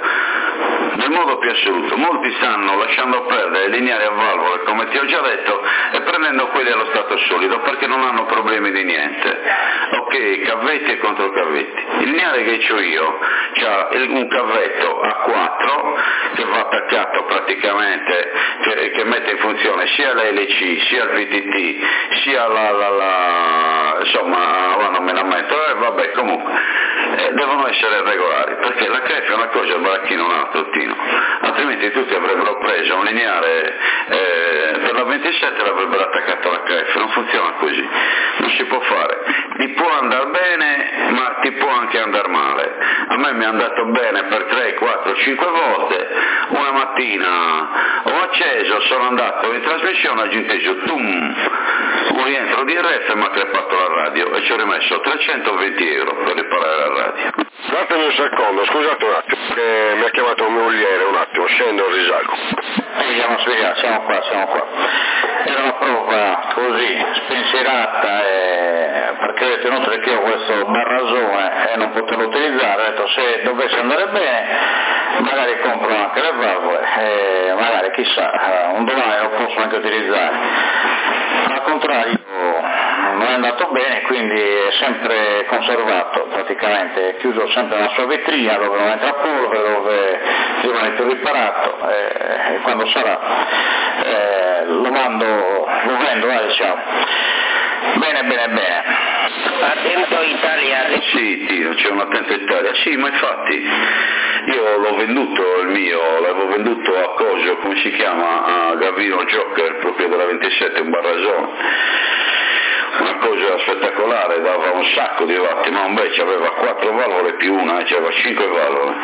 Molti stanno lasciando perdere i lineari a valvole, come ti ho già detto, e prendendo quelli allo stato solido perché non hanno problemi di niente. Ok, cavetti e controcavetti. Il lineare che ho io c'ha un cavetto a 4 che va attaccato praticamente, che mette in funzione sia l'LC, sia il VTT, sia insomma, non me la metto, vabbè, comunque, devono essere regolari, perché l'HF è una cosa, il baracchino un altro, Tino, altrimenti tutti avrebbero preso un lineare per la 27 e l'avrebbero attaccato all'HF, non funziona così, non si può fare, ti può andare bene, ma ti può anche andare male. A me mi è andato bene per 3, 4, 5 volte, una mattina ho acceso, sono andato in trasmissione, ho inteso un rientro di RF e mi ha crepato la radio e ci ho rimesso 320 euro per riparare la radio. Datemi un secondo, scusate un attimo, che mi ha chiamato un mogliere, un attimo, scendo e risalgo. Siamo qua. Era una prova così, spensierata, perché avete notato che ho questo barrasone e non poterlo utilizzare, ho detto se dovesse andare bene magari compro anche le valvole e magari chissà, un domani lo posso anche utilizzare. Al contrario non è andato bene, quindi è sempre conservato, praticamente è chiuso sempre nella sua vetrina dove non entra polvere, dove rimane più riparato, e quando sarà lo vendo, diciamo. Bene. Attento Italia. Sì, Tino, c'è un attento Italia, sì, ma infatti io l'ho venduto il mio, l'avevo venduto a Cosio, come si chiama, a Gavino Joker, proprio della 27, un barrasone. Una cosa spettacolare, dava un sacco di watt, ma invece aveva 4 valvole più una, aveva 5 valvole,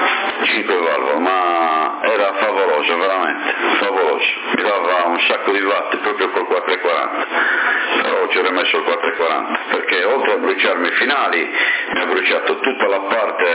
ma era favoloso, veramente, favoloso, mi dava un sacco di watt proprio col 440, però ci ho rimesso il 440, perché oltre a bruciarmi i finali, mi ha bruciato tutta la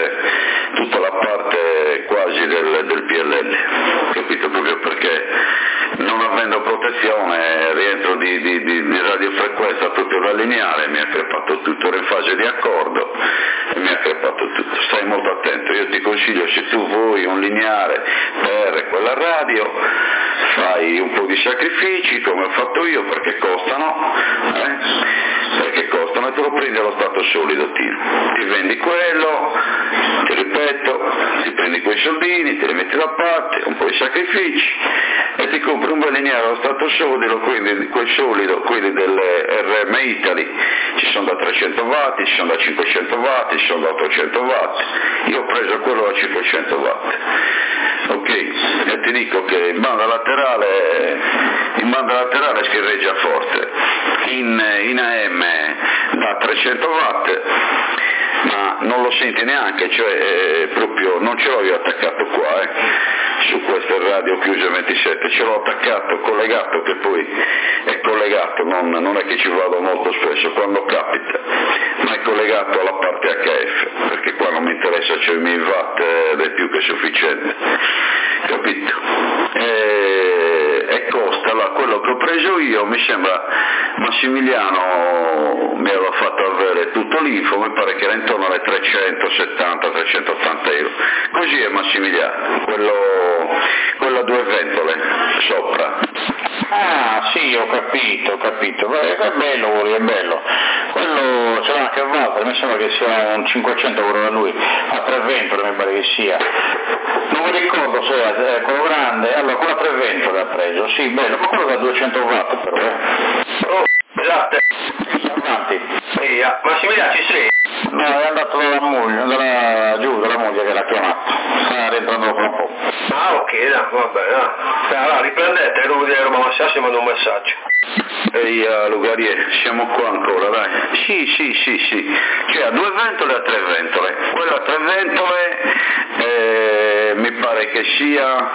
parte quasi del PLL, capito, proprio perché non avendo protezione, rientro di radiofrequenza proprio da lineare, mi ha crepato tutto, ero in fase di accordo e mi ha crepato tutto. Stai molto attento, io ti consiglio, se tu vuoi un lineare per quella radio, fai un po' di sacrifici come ho fatto io, perché costano e te lo prendi allo stato solido, Tino. Ti vendi quello, ti ripeto, ti prendi quei soldini, te li metti da parte, un po' di sacrifici e ti compri un bel lineare allo stato solido, quindi quel solido, quelli delle RM Italy, ci sono da 300 watt, ci sono da 500 watt, ci sono da 800 watt, io ho preso quello da 500 watt. Ok, e ti dico che in banda laterale schierreggia forte, in AM da 300 watt, ma non lo senti neanche, cioè proprio non ce l'ho io attaccato qua, su queste radio chiuse 27, ce l'ho attaccato, collegato, che poi è collegato, non è che ci vado molto spesso quando capita, ma è collegato alla parte HF, perché qua non mi interessa, c'è i miei watt ed è più che sufficiente, capito? E costa, quello che ho preso io, mi sembra Massimiliano mi aveva fatto avere tutto l'info, mi pare che era intorno alle 370-380 euro, così è Massimiliano, quello a 2 ventole sopra. Ah sì, ho capito, beh, è bello, è bello, quello ce l'ha anche Walter, mi sembra che sia un 500 euro da lui, a 3 ventole mi pare che sia, non mi ricordo se è quello grande, allora quello a 3 ventole ha preso, sì, bello, ma quello da 200 watt però, Oh, scusate. Avanti. Sì, Massimiliano ci sei? No, è andato dalla moglie che l'ha chiamato, sta rientrando dopo un po'. Ah, ok, no, vabbè, no. Allora, riprendete, lui di Roma Massassi manda un messaggio. Ehi Lugarie, siamo qua ancora, dai. Sì, cioè a 2 ventole e a 3 ventole, quello a 3 ventole mi pare che sia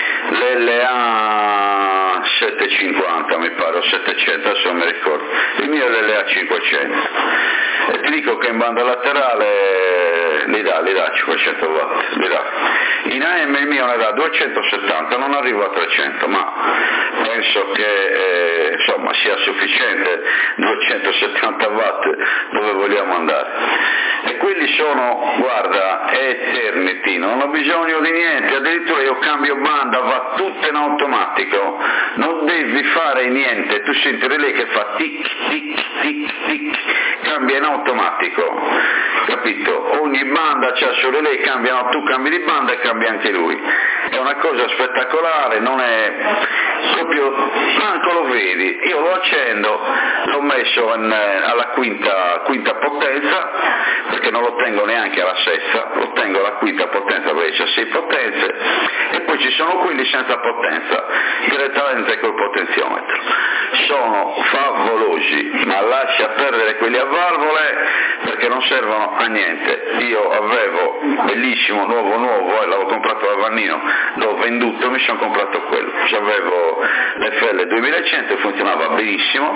l'LA 750, mi pare, o 700, adesso non mi ricordo, il mio è l'LA 500, e ti dico che in banda laterale li dà 500 watt, li dà. In AM il mio ne dà 270, non arrivo a 300, ma penso che insomma sia sufficiente 270 watt dove vogliamo andare. E quelli sono, guarda, Eternity, non ho bisogno di niente, addirittura io cambio banda, va tutto in automatico, non devi fare niente, tu senti lei che fa tic tic tic tic, cambia in automatico, capito? Ogni banda c'ha solo lei, cambiano, tu cambi di banda e cambia anche lui, è una cosa spettacolare, non è proprio, manco lo vedi, io lo accendo, l'ho messo alla quinta potenza, perché non lo tengo neanche alla sesta, lo tengo alla quinta potenza perché c'è 6 potenze, e poi ci sono quelli senza potenza, direttamente col potenziometro, sono favolosi, ma lascia perdere quelli a valvole perché non servono a niente. Io avevo bellissimo nuovo l'avevo comprato da Vannino, l'ho venduto, mi sono comprato quello, avevo l'FL 2100, funzionava benissimo,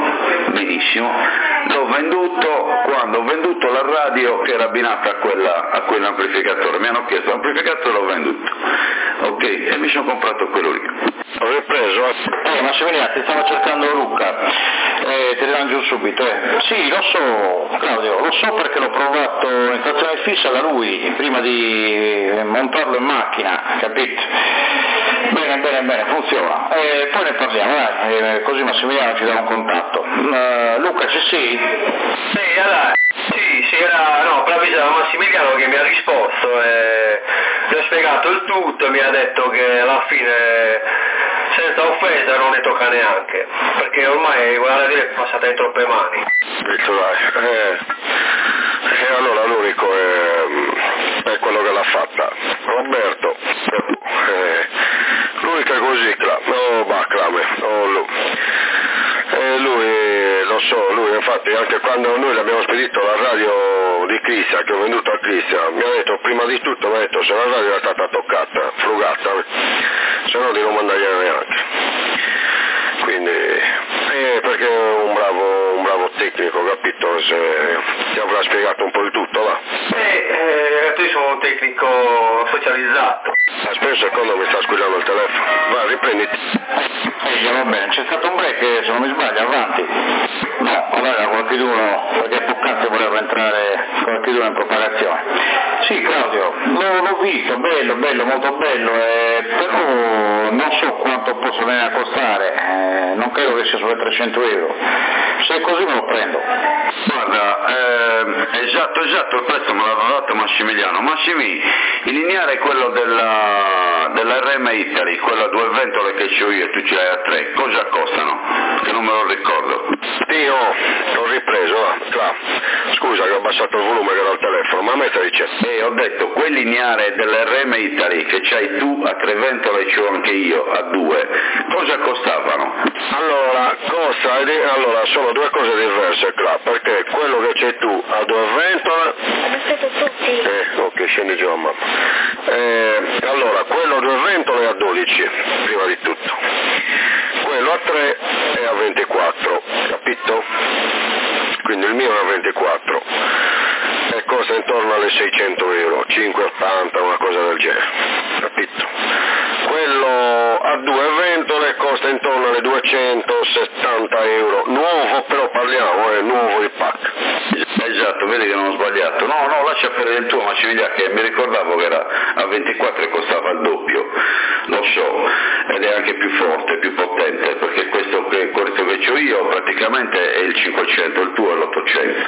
l'ho venduto, quando ho venduto la radio che era abbinata a quell'amplificatore, mi hanno chiesto l'amplificatore, l'ho venduto, ok, e mi sono comprato quello lì. Avevi preso? Massimiliano, ti stava cercando Luca, ti ridanno giù subito, Sì, lo so, Claudio, lo so perché l'ho provato in trazione fissa da lui, prima di montarlo in macchina, capito? Bene, funziona. Poi ne parliamo, così Massimiliano ci dà un contatto. Luca, ci sei? Sì, allora, sì, era, no, per avvisare Massimiliano che mi ha risposto, gli ho spiegato il tutto e mi ha detto che alla fine, senza offesa, non ne tocca neanche, perché ormai quella radio è passata in troppe mani. Allora l'unico è quello che l'ha fatta, Roberto, l'unica così, lui, lo so, lui infatti anche quando noi l'abbiamo spedito la radio di Cristian, che ho venduto a Cristian, mi ha detto, prima di tutto mi ha detto, se la radio era stata toccata, frugata, se no di non mandargliela neanche, quindi perché è un bravo tecnico, capito, se ti avrà spiegato un po' di tutto, va. Io sono un tecnico specializzato. Aspetta un secondo, mi sta squillando il telefono, va, riprenditi. Va bene, c'è stato un break, se non mi sbaglio, avanti. No, allora qualcuno, perché poc'anzi voleva entrare qualcuno in propagazione. Sì, Claudio, l'ho visto, bello, molto bello, però non so quanto posso venire a costare, non credo che sia sulle 300 euro. Se è così me lo prendo. Guarda, Esatto, il prezzo me l'aveva dato Massimiliano. Massimi, il lineare è quello della RM Italy, quella 2 ventole che c'ho io e tu ce l'hai a 3, cosa costano? Che non me lo ricordo. Io l'ho ripreso, va. Scusa che ho abbassato il volume che era al telefono, ma a me stai dicendo? Ho detto, quel lineare dell'RM Italy che c'hai tu a 3 ventole e c'ho anche io a 2, cosa costavano? Allora, sono due cose diverse qua, perché quello che c'hai tu a 2 ventole... ok, scendi giù a mamma. Allora, quello a 2 ventole è a 12, prima di tutto. Quello a 3 è a 24, capito? Quindi il mio è a 24 e costa intorno alle 600 euro, 5,80, una cosa del genere, capito? Quello a 2 ventole costa intorno alle 270 euro, nuovo, però parliamo, è nuovo il pack. Esatto, vedi che non ho sbagliato. No, lascia perdere il tuo Massimiliano, che mi ricordavo che era a 24 e costava il doppio, lo so, ed è anche più forte, più potente, perché questo che c'ho io praticamente è il 500, il tuo è l'800.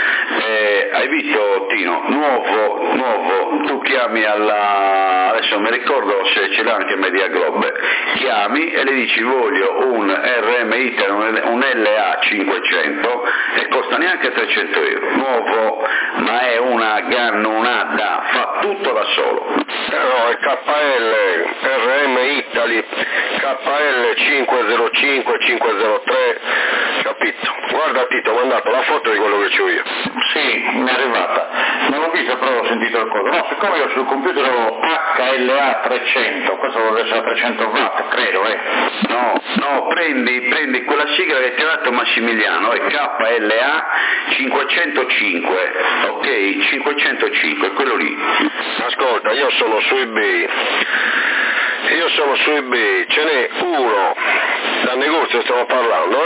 Hai visto Tino, nuovo, tu chiami adesso non mi ricordo se ce l'ha anche Media Globe, chiami e le dici voglio un RM Italy, un LA 500 e costa neanche 300 euro, nuovo, ma è una gannonata, fa tutto da solo. No, è KL, RM Italy, KL 505, 503, capito? Guarda Tito, ho mandato la foto di quello che c'ho io. Sì, mi è arrivata. Non l'ho vista, però ho sentito il coso. No, siccome io sul computer ho HLA 300, questo deve essere 300 watt, credo, No, prendi quella sigla che ti ha dato Massimiliano, è KLA 505, ok? 505, quello lì. Ascolta, io sono su eBay, ce n'è uno, dal negozio stiamo parlando,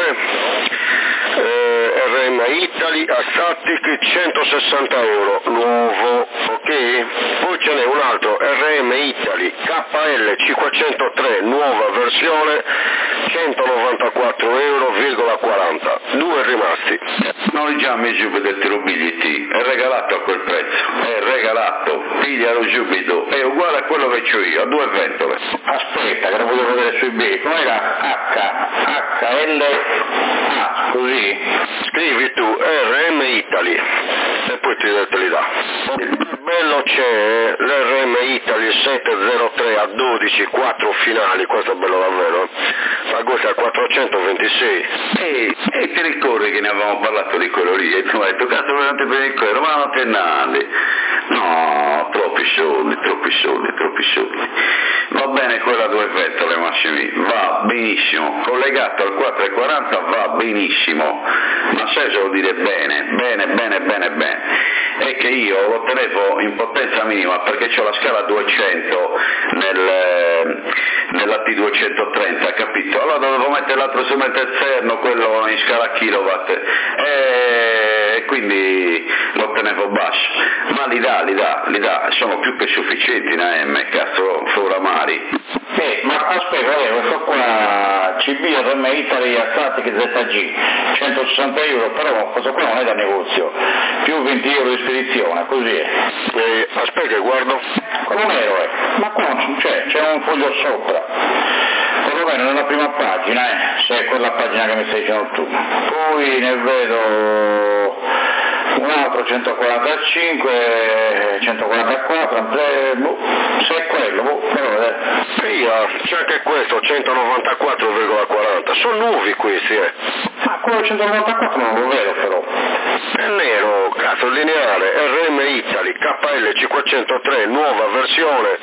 RM Italy a Static 160 euro, nuovo, ok? Poi ce n'è un altro RM Italy KL 503, nuova versione, 194 euro,40, due rimasti. Non già mi subito ti rubiglietti, è regalato a quel prezzo, è regalato, piglialo subito, è uguale a quello che c'ho io, a 2 ventole. Aspetta, che lo voglio vedere su eBay, com'era? HLA, così? Scrivi tu RM Italy e poi te li dà. Bello c'è l'RM Italy 703 a 12, 4 finali, questo è bello davvero, ma costa a 426. E ti ricordi che ne avevamo parlato di quello lì e tu hai detto cazzo veramente per quello, ma non te nandi. No, troppi soldi. Va bene quella 2 ventole Massimi, va benissimo, collegato al 440 va benissimo, ma sai se vuol dire bene, è che io lo tenevo in potenza minima perché c'ho la scala 200 nella T230, capito? Allora dovevo mettere l'altro strumento esterno, quello in scala kilowatt, e quindi lo tenevo basso, ma li dà, sono più che sufficienti in AM, cazzo, Fauramari. Ma aspetta, questo qua CB RM Italy a Static ZG 160 euro, però questo qua non è da negozio, più 20 euro di spedizione, così è. Aspetta, guardo. Come nero è? Ma qua non c'è un foglio sopra, perlomeno nella prima pagina, se è quella pagina che mi stai dicendo tu. Poi ne vedo un altro 145, 144, se è quello, però c'è anche questo 194,40, sono nuovi questi, Ma quello 194 non lo vedo però. È nero, cazzo, lineare, RM Italy, KL 503, nuova versione,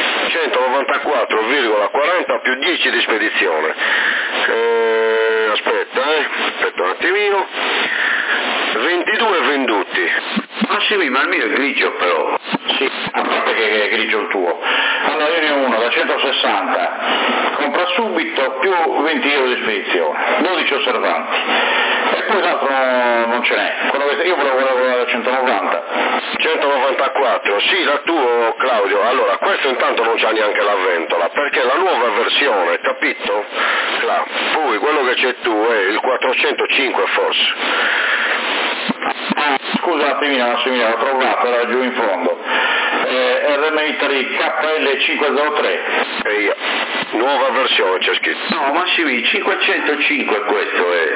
194,40 più 10 di spedizione. Aspetta un attimino. 22 venduti. Ma sì, ma il mio è grigio però. Sì, a parte che è grigio il tuo. Allora io ne ho uno da 160, compra subito più 20 euro di spedizione, 12 osservanti. E poi l'altro non ce n'è. Io volevo quello da 190. 194, sì, la tua Claudio. Allora, questo intanto non c'ha neanche la ventola, perché la nuova versione, capito? Là. Poi quello che c'è tu è il 405 forse. Scusa, un attimino, Massimiliano, l'ho trovato, era giù in fondo. RMI KL 503. Nuova versione c'è scritto. No, Massimi, 505 questo è.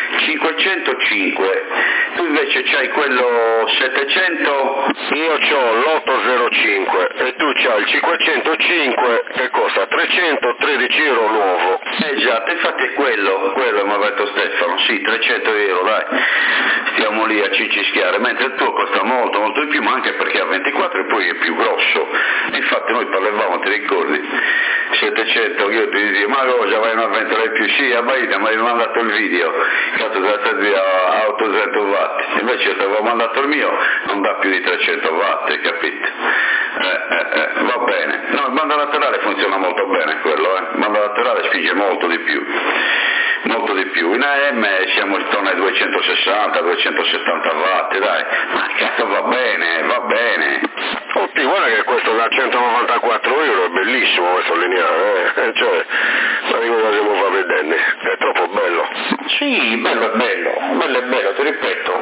505. Tu invece c'hai quello 700? Io c'ho l'805 e tu c'hai il 505 che costa 313 euro nuovo. Esatto, infatti è quello mi ha detto Stefano, sì, 300 euro, dai, stiamo lì a cincischiare, mentre il tuo costa molto, molto di più, ma anche perché ha 24 e poi è più grosso, infatti noi parlavamo, ti ricordi, 700, io ti dicevo, ma cosa, vai una ventola in più, sì, a Baita mi avevi mandato il video, cazzo della stazione a 800 watt, invece ti avevo mandato il mio, non dà più di 300 watt, hai capito? Va bene, no, il bando laterale funziona molto bene quello, il bando laterale spinge molto di più, in AM siamo intorno ai 260-270 watt, dai, ma cazzo va bene. Otti, guarda che questo da 194 euro è bellissimo questo lineare, cioè, ma di cosa stiamo fa vedendo, è troppo bello. Sì, bello, ti ripeto,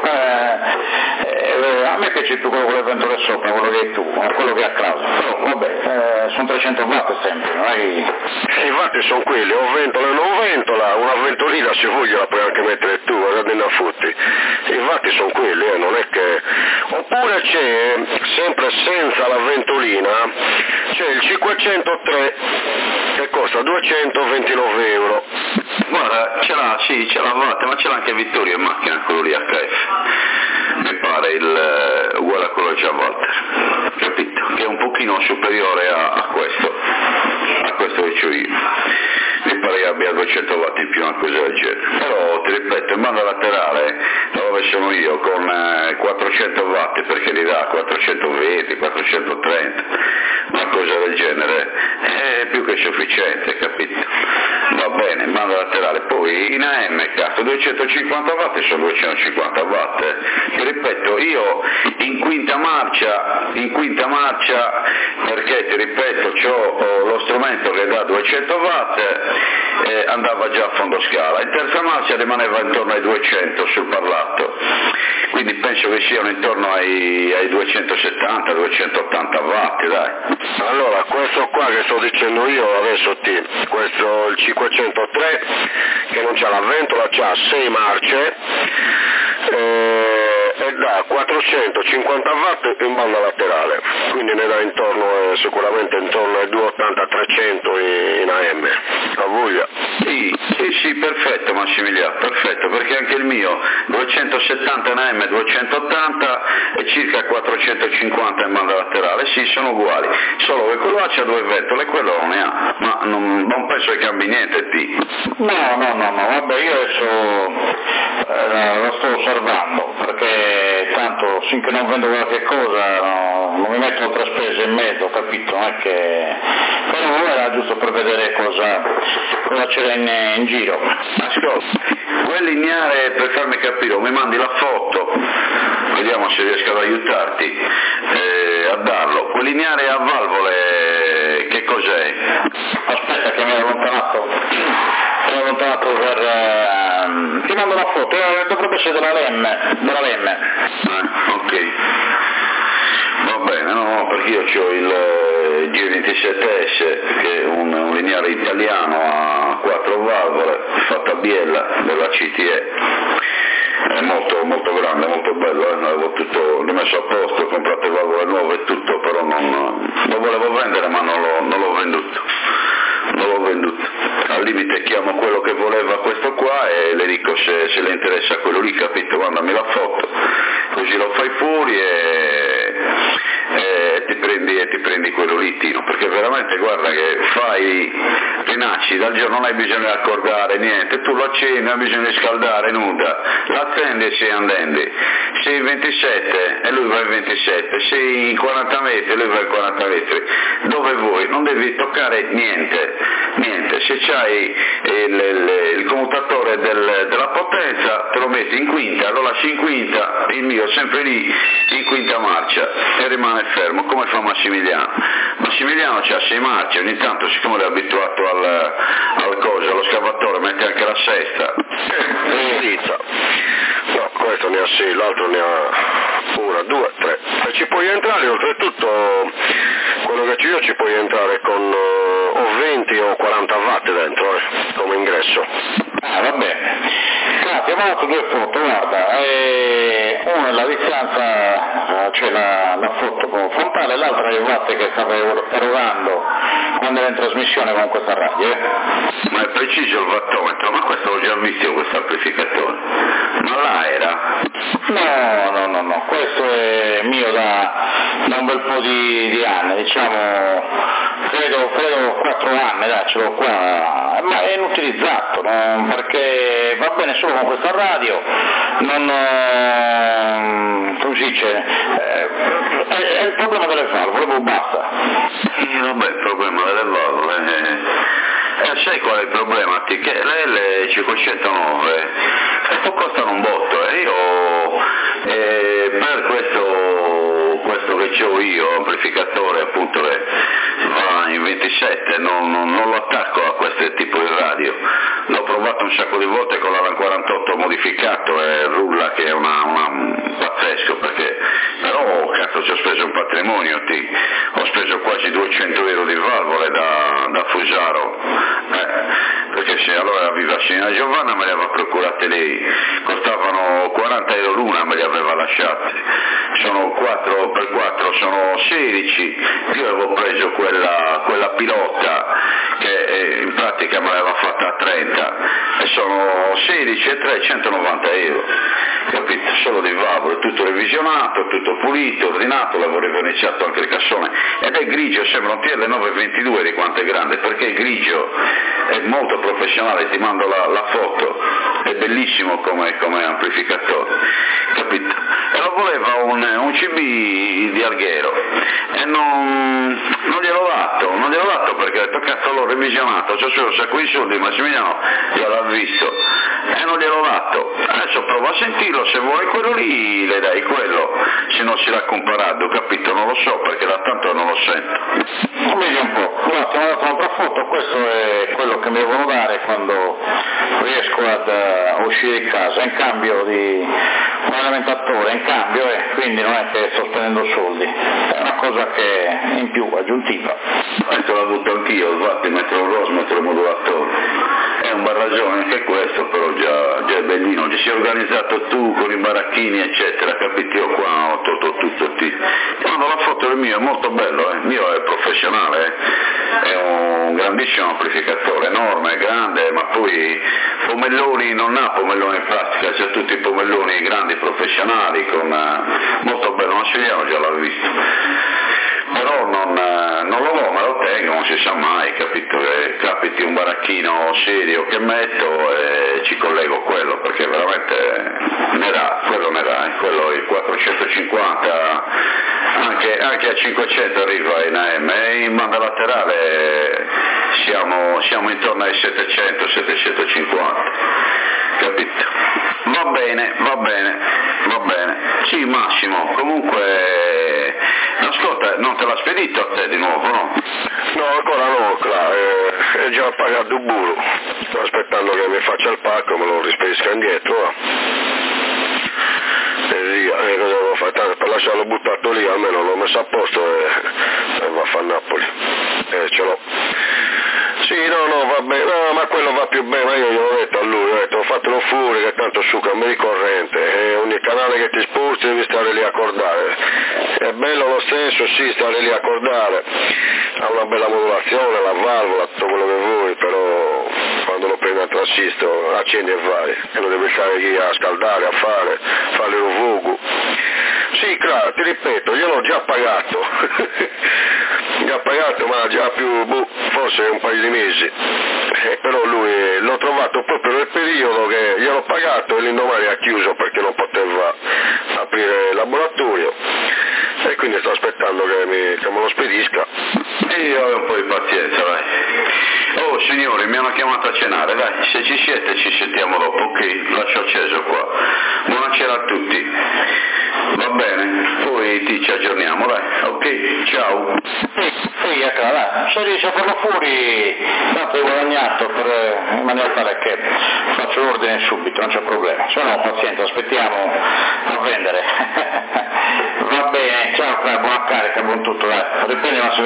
a me piace più quello con le ventole sopra, quello che hai tu, quello che ha Claudio, però vabbè, sono 300 watt sempre, non hai... Infatti sono quelli, o ventola o non ventola, una ventolina se vuoi la puoi anche mettere tu, guarda ne affutti. Infatti sono quelli, non è che... Oppure c'è, sempre senza la ventolina, c'è il 503 che costa 229 euro. Guarda, ce l'ha Watt, ma ce l'ha anche Vittorio in macchina, quello lì HF. Mi pare uguale a quello di Walter, capito? Che è un pochino superiore a questo che c'ho io. Mi pare che abbia 200 watt in più, una cosa del genere. Però ti ripeto, in banda laterale, dove sono io, con 400 watt, perché li dà 420, 430, una cosa del genere, è più che sufficiente, capito? Va bene, in banda laterale. Poi in AM, cazzo, 250 watt sono 250 watt. Ti ripeto, io in quinta marcia, perché ti ripeto, c'ho lo strumento che dà 200 watt, andava già a fondo scala, in terza marcia rimaneva intorno ai 200 sul parlato, quindi penso che siano intorno ai 270-280 watt, dai. Allora, questo qua che sto dicendo io adesso questo il 503 che non c'ha la ventola, c'ha 6 marce e dà 450 watt in banda laterale, quindi ne dà sicuramente intorno ai 280-300 in AM. A voglia. Sì, perfetto Massimiliano, perfetto, perché anche il mio 270 in AM, 280 e circa 450 in banda laterale, sì, sono uguali, solo che quello c'ha 2 ventole e quello non ne ha, ma non penso che cambi niente, No, vabbè, io adesso lo sto osservando, perché tanto finché non vendo qualche cosa non mi metto altre spese in mezzo, capito? Non è che... però era giusto per vedere cosa c'era in giro. Ascolta, quel lineare, per farmi capire, mi mandi la foto, vediamo se riesco ad aiutarti a darlo. Quel lineare a valvole che cos'è? Aspetta che mi ero allontanato per... ti mando la foto, dovrebbe essere della LEM. Ok. Va bene, no, perché io ho il G27S, che è un lineare italiano a 4 valvole, fatto a biella, della CTE. È molto, molto grande, molto bello, l'avevo tutto rimesso a posto, ho comprato valvole nuove e tutto, però non lo volevo vendere ma non l'ho venduto. Al limite chiamo quello che voleva questo qua e le dico se le interessa quello lì, capito? Mandami la foto, così lo fai fuori e ti prendi quello lì, Tino, perché veramente guarda che rinasci dal giorno, non hai bisogno di accordare niente, tu lo accendi, non hai bisogno di scaldare nulla, l'accendi e sei andando, sei in 27 e lui va in 27, sei in 40 metri e lui va in 40 metri, dove vuoi, non devi toccare niente, se c'hai il commutatore della potenza te lo metti in quinta, lo lasci in quinta, il mio è sempre lì in quinta marcia e rimane fermo, come fa Massimiliano c'ha 6 marce, ogni tanto siccome è abituato allo scavatore mette anche la sesta no, questo ne ha 6, l'altro ne ha una, due, tre, e ci puoi entrare, oltretutto quello che c'è io ci puoi entrare con o 20 o 40 watt dentro, come ingresso. Ah, va bene. Ti ho mandato due foto, guarda, una è la distanza, cioè la foto frontale, l'altra è il watt che stava erogando quando era in trasmissione con questa radio. Ma è preciso il wattometro, ma questo l'ho già visto, questo amplificatore. Ma là era? No, questo è mio da un bel po' di anni, diciamo, credo 4 anni, dai, ce l'ho qua, ma è inutilizzato, no? Perché va bene solo con questa radio, come si dice, è il problema delle valvole, proprio basta. Vabbè, il problema delle valvole, sai qual è il problema? Che le L509 costano un botto, io per questo che ho io, amplificatore appunto va in 27, non lo attacco a questo tipo di radio. L'ho provato un sacco di volte con la 48 modificato e rulla che è una pazzesco, perché però cazzo ci ho speso un patrimonio, ho speso quasi 200 euro di valvole da Fusaro, perché se allora viva la signora Giovanna me le aveva procurate lei, costavano 40 euro l'una, me le aveva lasciate, sono 4x4, sono 16, io avevo preso quella pilota che in pratica me l'aveva fatta a 30 e sono 16 e 3, 190 euro, capito? Solo di valvole, tutto revisionato, tutto pulito, ordinato, l'avevo verniciato anche il cassone ed è grigio, sembra un TL922 di quanto è grande, perché è grigio, è molto professionale, ti mando la foto, è bellissimo come amplificatore, capito? E lo voleva un CB di Alghero e non gliel'ho dato perché ho detto cazzo l'ho revisionato, c'ho solo un sacco di soldi, Massimiliano l'ha visto e non gliel'ho dato. Adesso provo a sentirlo, se vuoi quello lì le dai quello, se non si l'ha comparato, capito? Non lo so perché da tanto non lo sento. Vedi un po', guarda, ti ho dato un'altra foto, questo è quello che mi devono dare quando riesco ad uscire di casa, in cambio di un alimentatore, in cambio, quindi non è che sto spendendo soldi, è una cosa che è in più, aggiuntiva. Questo l'ho avuto anch'io, infatti mettere un ROS, mettere un modulatore, è un bel ragione anche questo, però già è bellino, ci si è organizzato tu con i baracchini eccetera, capito? Io qua ho tolto tutto, ti mando la foto del mio, è molto bello, il mio è professionale, è un grandissimo amplificatore, enorme, grande, ma poi pomelloni, non ha pomelloni in plastica, c'è tutti i pomelloni grandi professionali, molto bello, non ce li hanno, già l'ho visto, però non lo vo, me lo tengo, non si sa mai, capito? Che capiti un baracchino serio che metto e ci collego quello, perché veramente quello il 450, anche a 500 arriva in AM, e in banda laterale siamo intorno ai 700-750, capito? Va bene, sì Massimo, comunque, ascolta, non te l'ha spedito a te di nuovo, no? No, ancora no, è già pagato il burro, sto aspettando che mi faccia il pacco, me lo rispedisca indietro, e via, cosa devo fare? Per lasciarlo buttato lì, almeno l'ho messo a posto e va a fare Napoli, ce l'ho. Sì, no, va bene, no, ma quello va più bene, ma io gliel'ho detto a lui, fatelo fuori che tanto su cambi di corrente, e ogni canale che ti sposti devi stare lì a accordare, è bello lo stesso, sì, stare lì a accordare, ha una bella modulazione, la valvola, tutto quello che vuoi, però quando lo prendi al transistor accendi e vai, e non devi stare lì a scaldare, a fare il fuoco. Sì, claro, ti ripeto, io l'ho già pagato, ma già più, forse un paio di mesi, però lui l'ho trovato proprio nel periodo che gliel'ho pagato e l'indomani ha chiuso perché non poteva aprire il laboratorio, e quindi sto aspettando che me lo spedisca. E io ho un po' di pazienza, dai. Oh signori, mi hanno chiamato a cenare, dai, se ci siete ci sentiamo dopo, ok? Lascio acceso qua. Buonasera a tutti. Va bene, poi ci aggiorniamo, dai, ok? Ciao. Sì, ecco, dai, se riesci a farlo fuori, tanto hai guadagnato in maniera tale che faccio l'ordine subito, non c'è problema. Se no, pazienza, aspettiamo a vendere.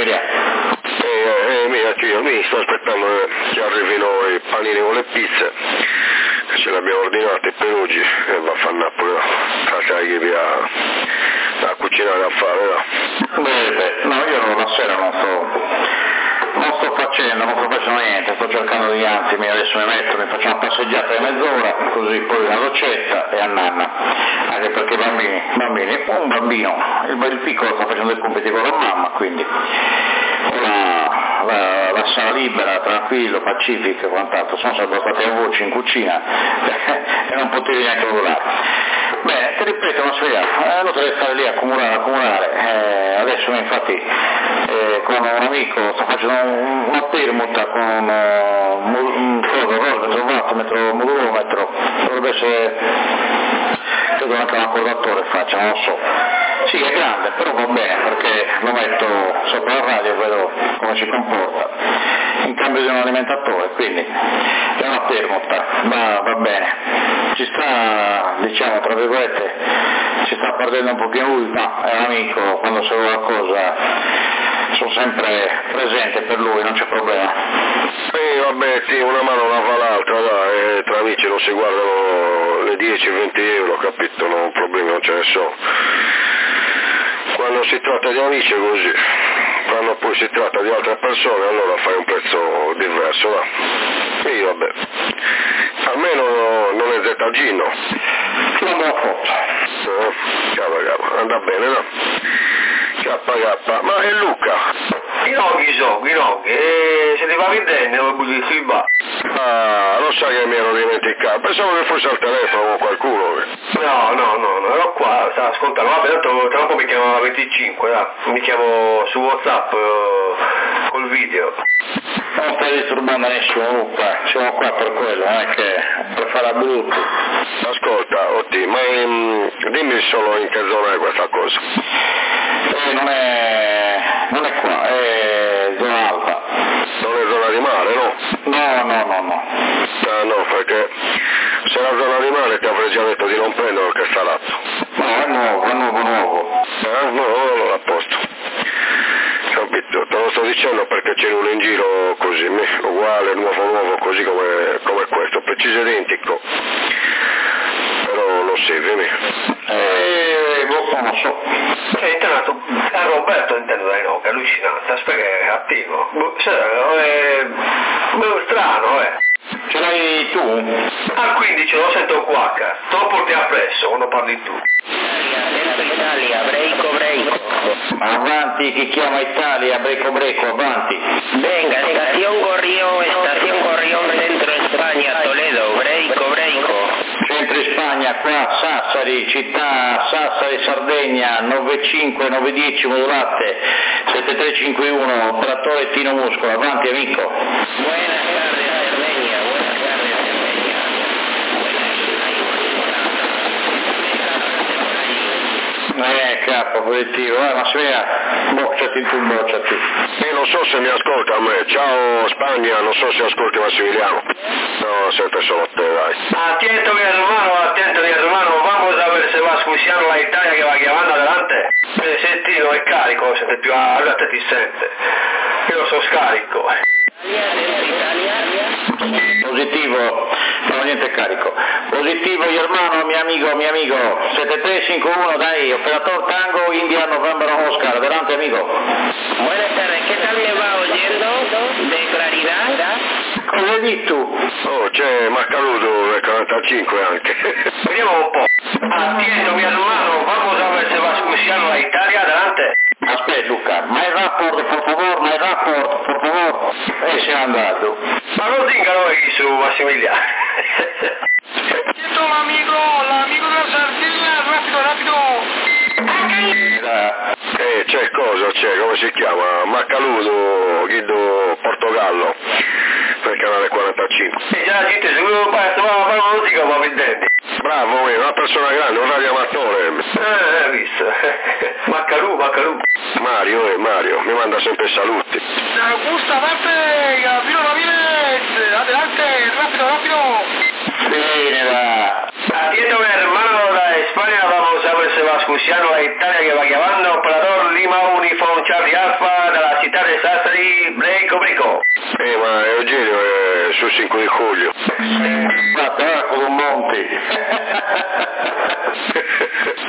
Massimiliano? Io sto aspettando che arrivino i panini con le pizze, ce li abbiamo ordinati per oggi e va a fare Napoli, sai che a cucinare a fare, no? No, io la sera non sto facendo niente, sto cercando anzi adesso mi faccio una passeggiata di mezz'ora, così poi una docetta e a nanna, anche perché un bambino, il piccolo sta facendo i compiti con la mamma, quindi la sala libera, tranquillo, pacifica e quant'altro, sono salvate a voce in cucina e non potevi neanche lavorare. Bene, ti ripeto, non potrei stare lì a accumulare, adesso infatti con un amico sto facendo una permuta con un vattometro, modulometro, dovrebbe essere, credo anche un accordatore faccia, non lo so. Sì, è grande, però va bene perché lo metto sopra la radio e vedo come si comporta in cambio di un alimentatore, quindi è una permuta, va bene. Ci sta, diciamo tra virgolette, ci sta perdendo un pochino lui, ma è un amico, quando serve qualcosa sono sempre presente per lui, non c'è problema. Vabbè, sì, una mano lava l'altra, dai, tra amici non si guardano le 10-20 euro, capito? No, problemi non ce ne sono. Quando si tratta di amici è così, quando poi si tratta di altre persone allora fai un prezzo diverso, va? Sì, vabbè. Almeno non è ZG, no? Non me la foto. Cava, andrà bene, no? K, ma è Luca? Ginocchi, se ti va bene lo butti sui bar. Ah, lo sai che mi ero dimenticato, pensavo che fosse al telefono con qualcuno. No, ero qua, stavo ascoltando, vabbè, tanto tra un po' mi chiamo alla 25, mi chiamo su WhatsApp col video. Non stai disturbando nessuno, Luca, siamo qua per quello, non è che per fare a brutto. Ascolta, Otti, ma dimmi solo in che zona è questa cosa. Non è qua, è zona alta. Non è zona di mare, no? No. No, perché se è la zona di mare ti avrei già detto di non prendere perché sta l'altro. No, è nuovo. No, allora a posto. Capito? Te lo sto dicendo perché c'è uno in giro così, uguale, nuovo, così come questo, preciso identico. Però lo sai, vedi? Non lo so. Intanto a Roberto intendo dai no, che è allucinante, aspetta che è attivo. È strano, Ce l'hai tu? Al 15 lo sento qua, te lo porti appresso quando parli tu. Italia, breco. Avanti, chi chiama Italia, breco, avanti. Venga, estación Gorrión, centro España, Toledo, breco. Centro Spagna, qua Sassari, città Sassari, Sardegna, 95 910 modulate, 7351, operatore Tino Muscolo, avanti amico. Buenas tardes, Cerdeña. Capo, positivo, Massimiliano, bocciati tu. Non so se mi ascolta a me, ciao Spagna, non so se ascolti Massimiliano. No, sempre solo a te, dai. Atento mi hermano, vamos a ver se va scusiando la Italia che va chiamando adelante. Senti, non è carico, sente più, allora te ti sente. Io sono scarico. Positivo, no, niente carico. Positivo, hermano, mi amigo, 7351, dai, operador Tango, India, November, Oscar, adelante amigo. Buenas tardes, ¿qué tal me va oyendo? ¿De claridad? Cosa dici tu? Oh, c'è Maccaludo del 45 anche. Vediamo un po'. Atento mi hermano, vamos a ver se va scusiando la Italia adelante. Aspetta Luca, my rapport, por favor. Se n'è andato. Ma non dingano su Massimiliano. Sento l'amico della Sardegna, rapido. C'è, come si chiama? Maccaludo, Guido Portogallo, per il canale 45. E già la gente se uno fa musica va vendendo. Bravo, una persona grande, un radioamatore. Visto. Maccalu. Mario, mi manda sempre saluti. Augusta, vente, adelante, rápido. Bene, Atiendo mi hermano de España, vamos a ver José Vascusiano, la Italia que va llevando, operador Lima Uniform Charlie Alfa, dalla città di Sassari, Brico. Ma Eugenio è sul 5 di luglio. Ma te con un monte.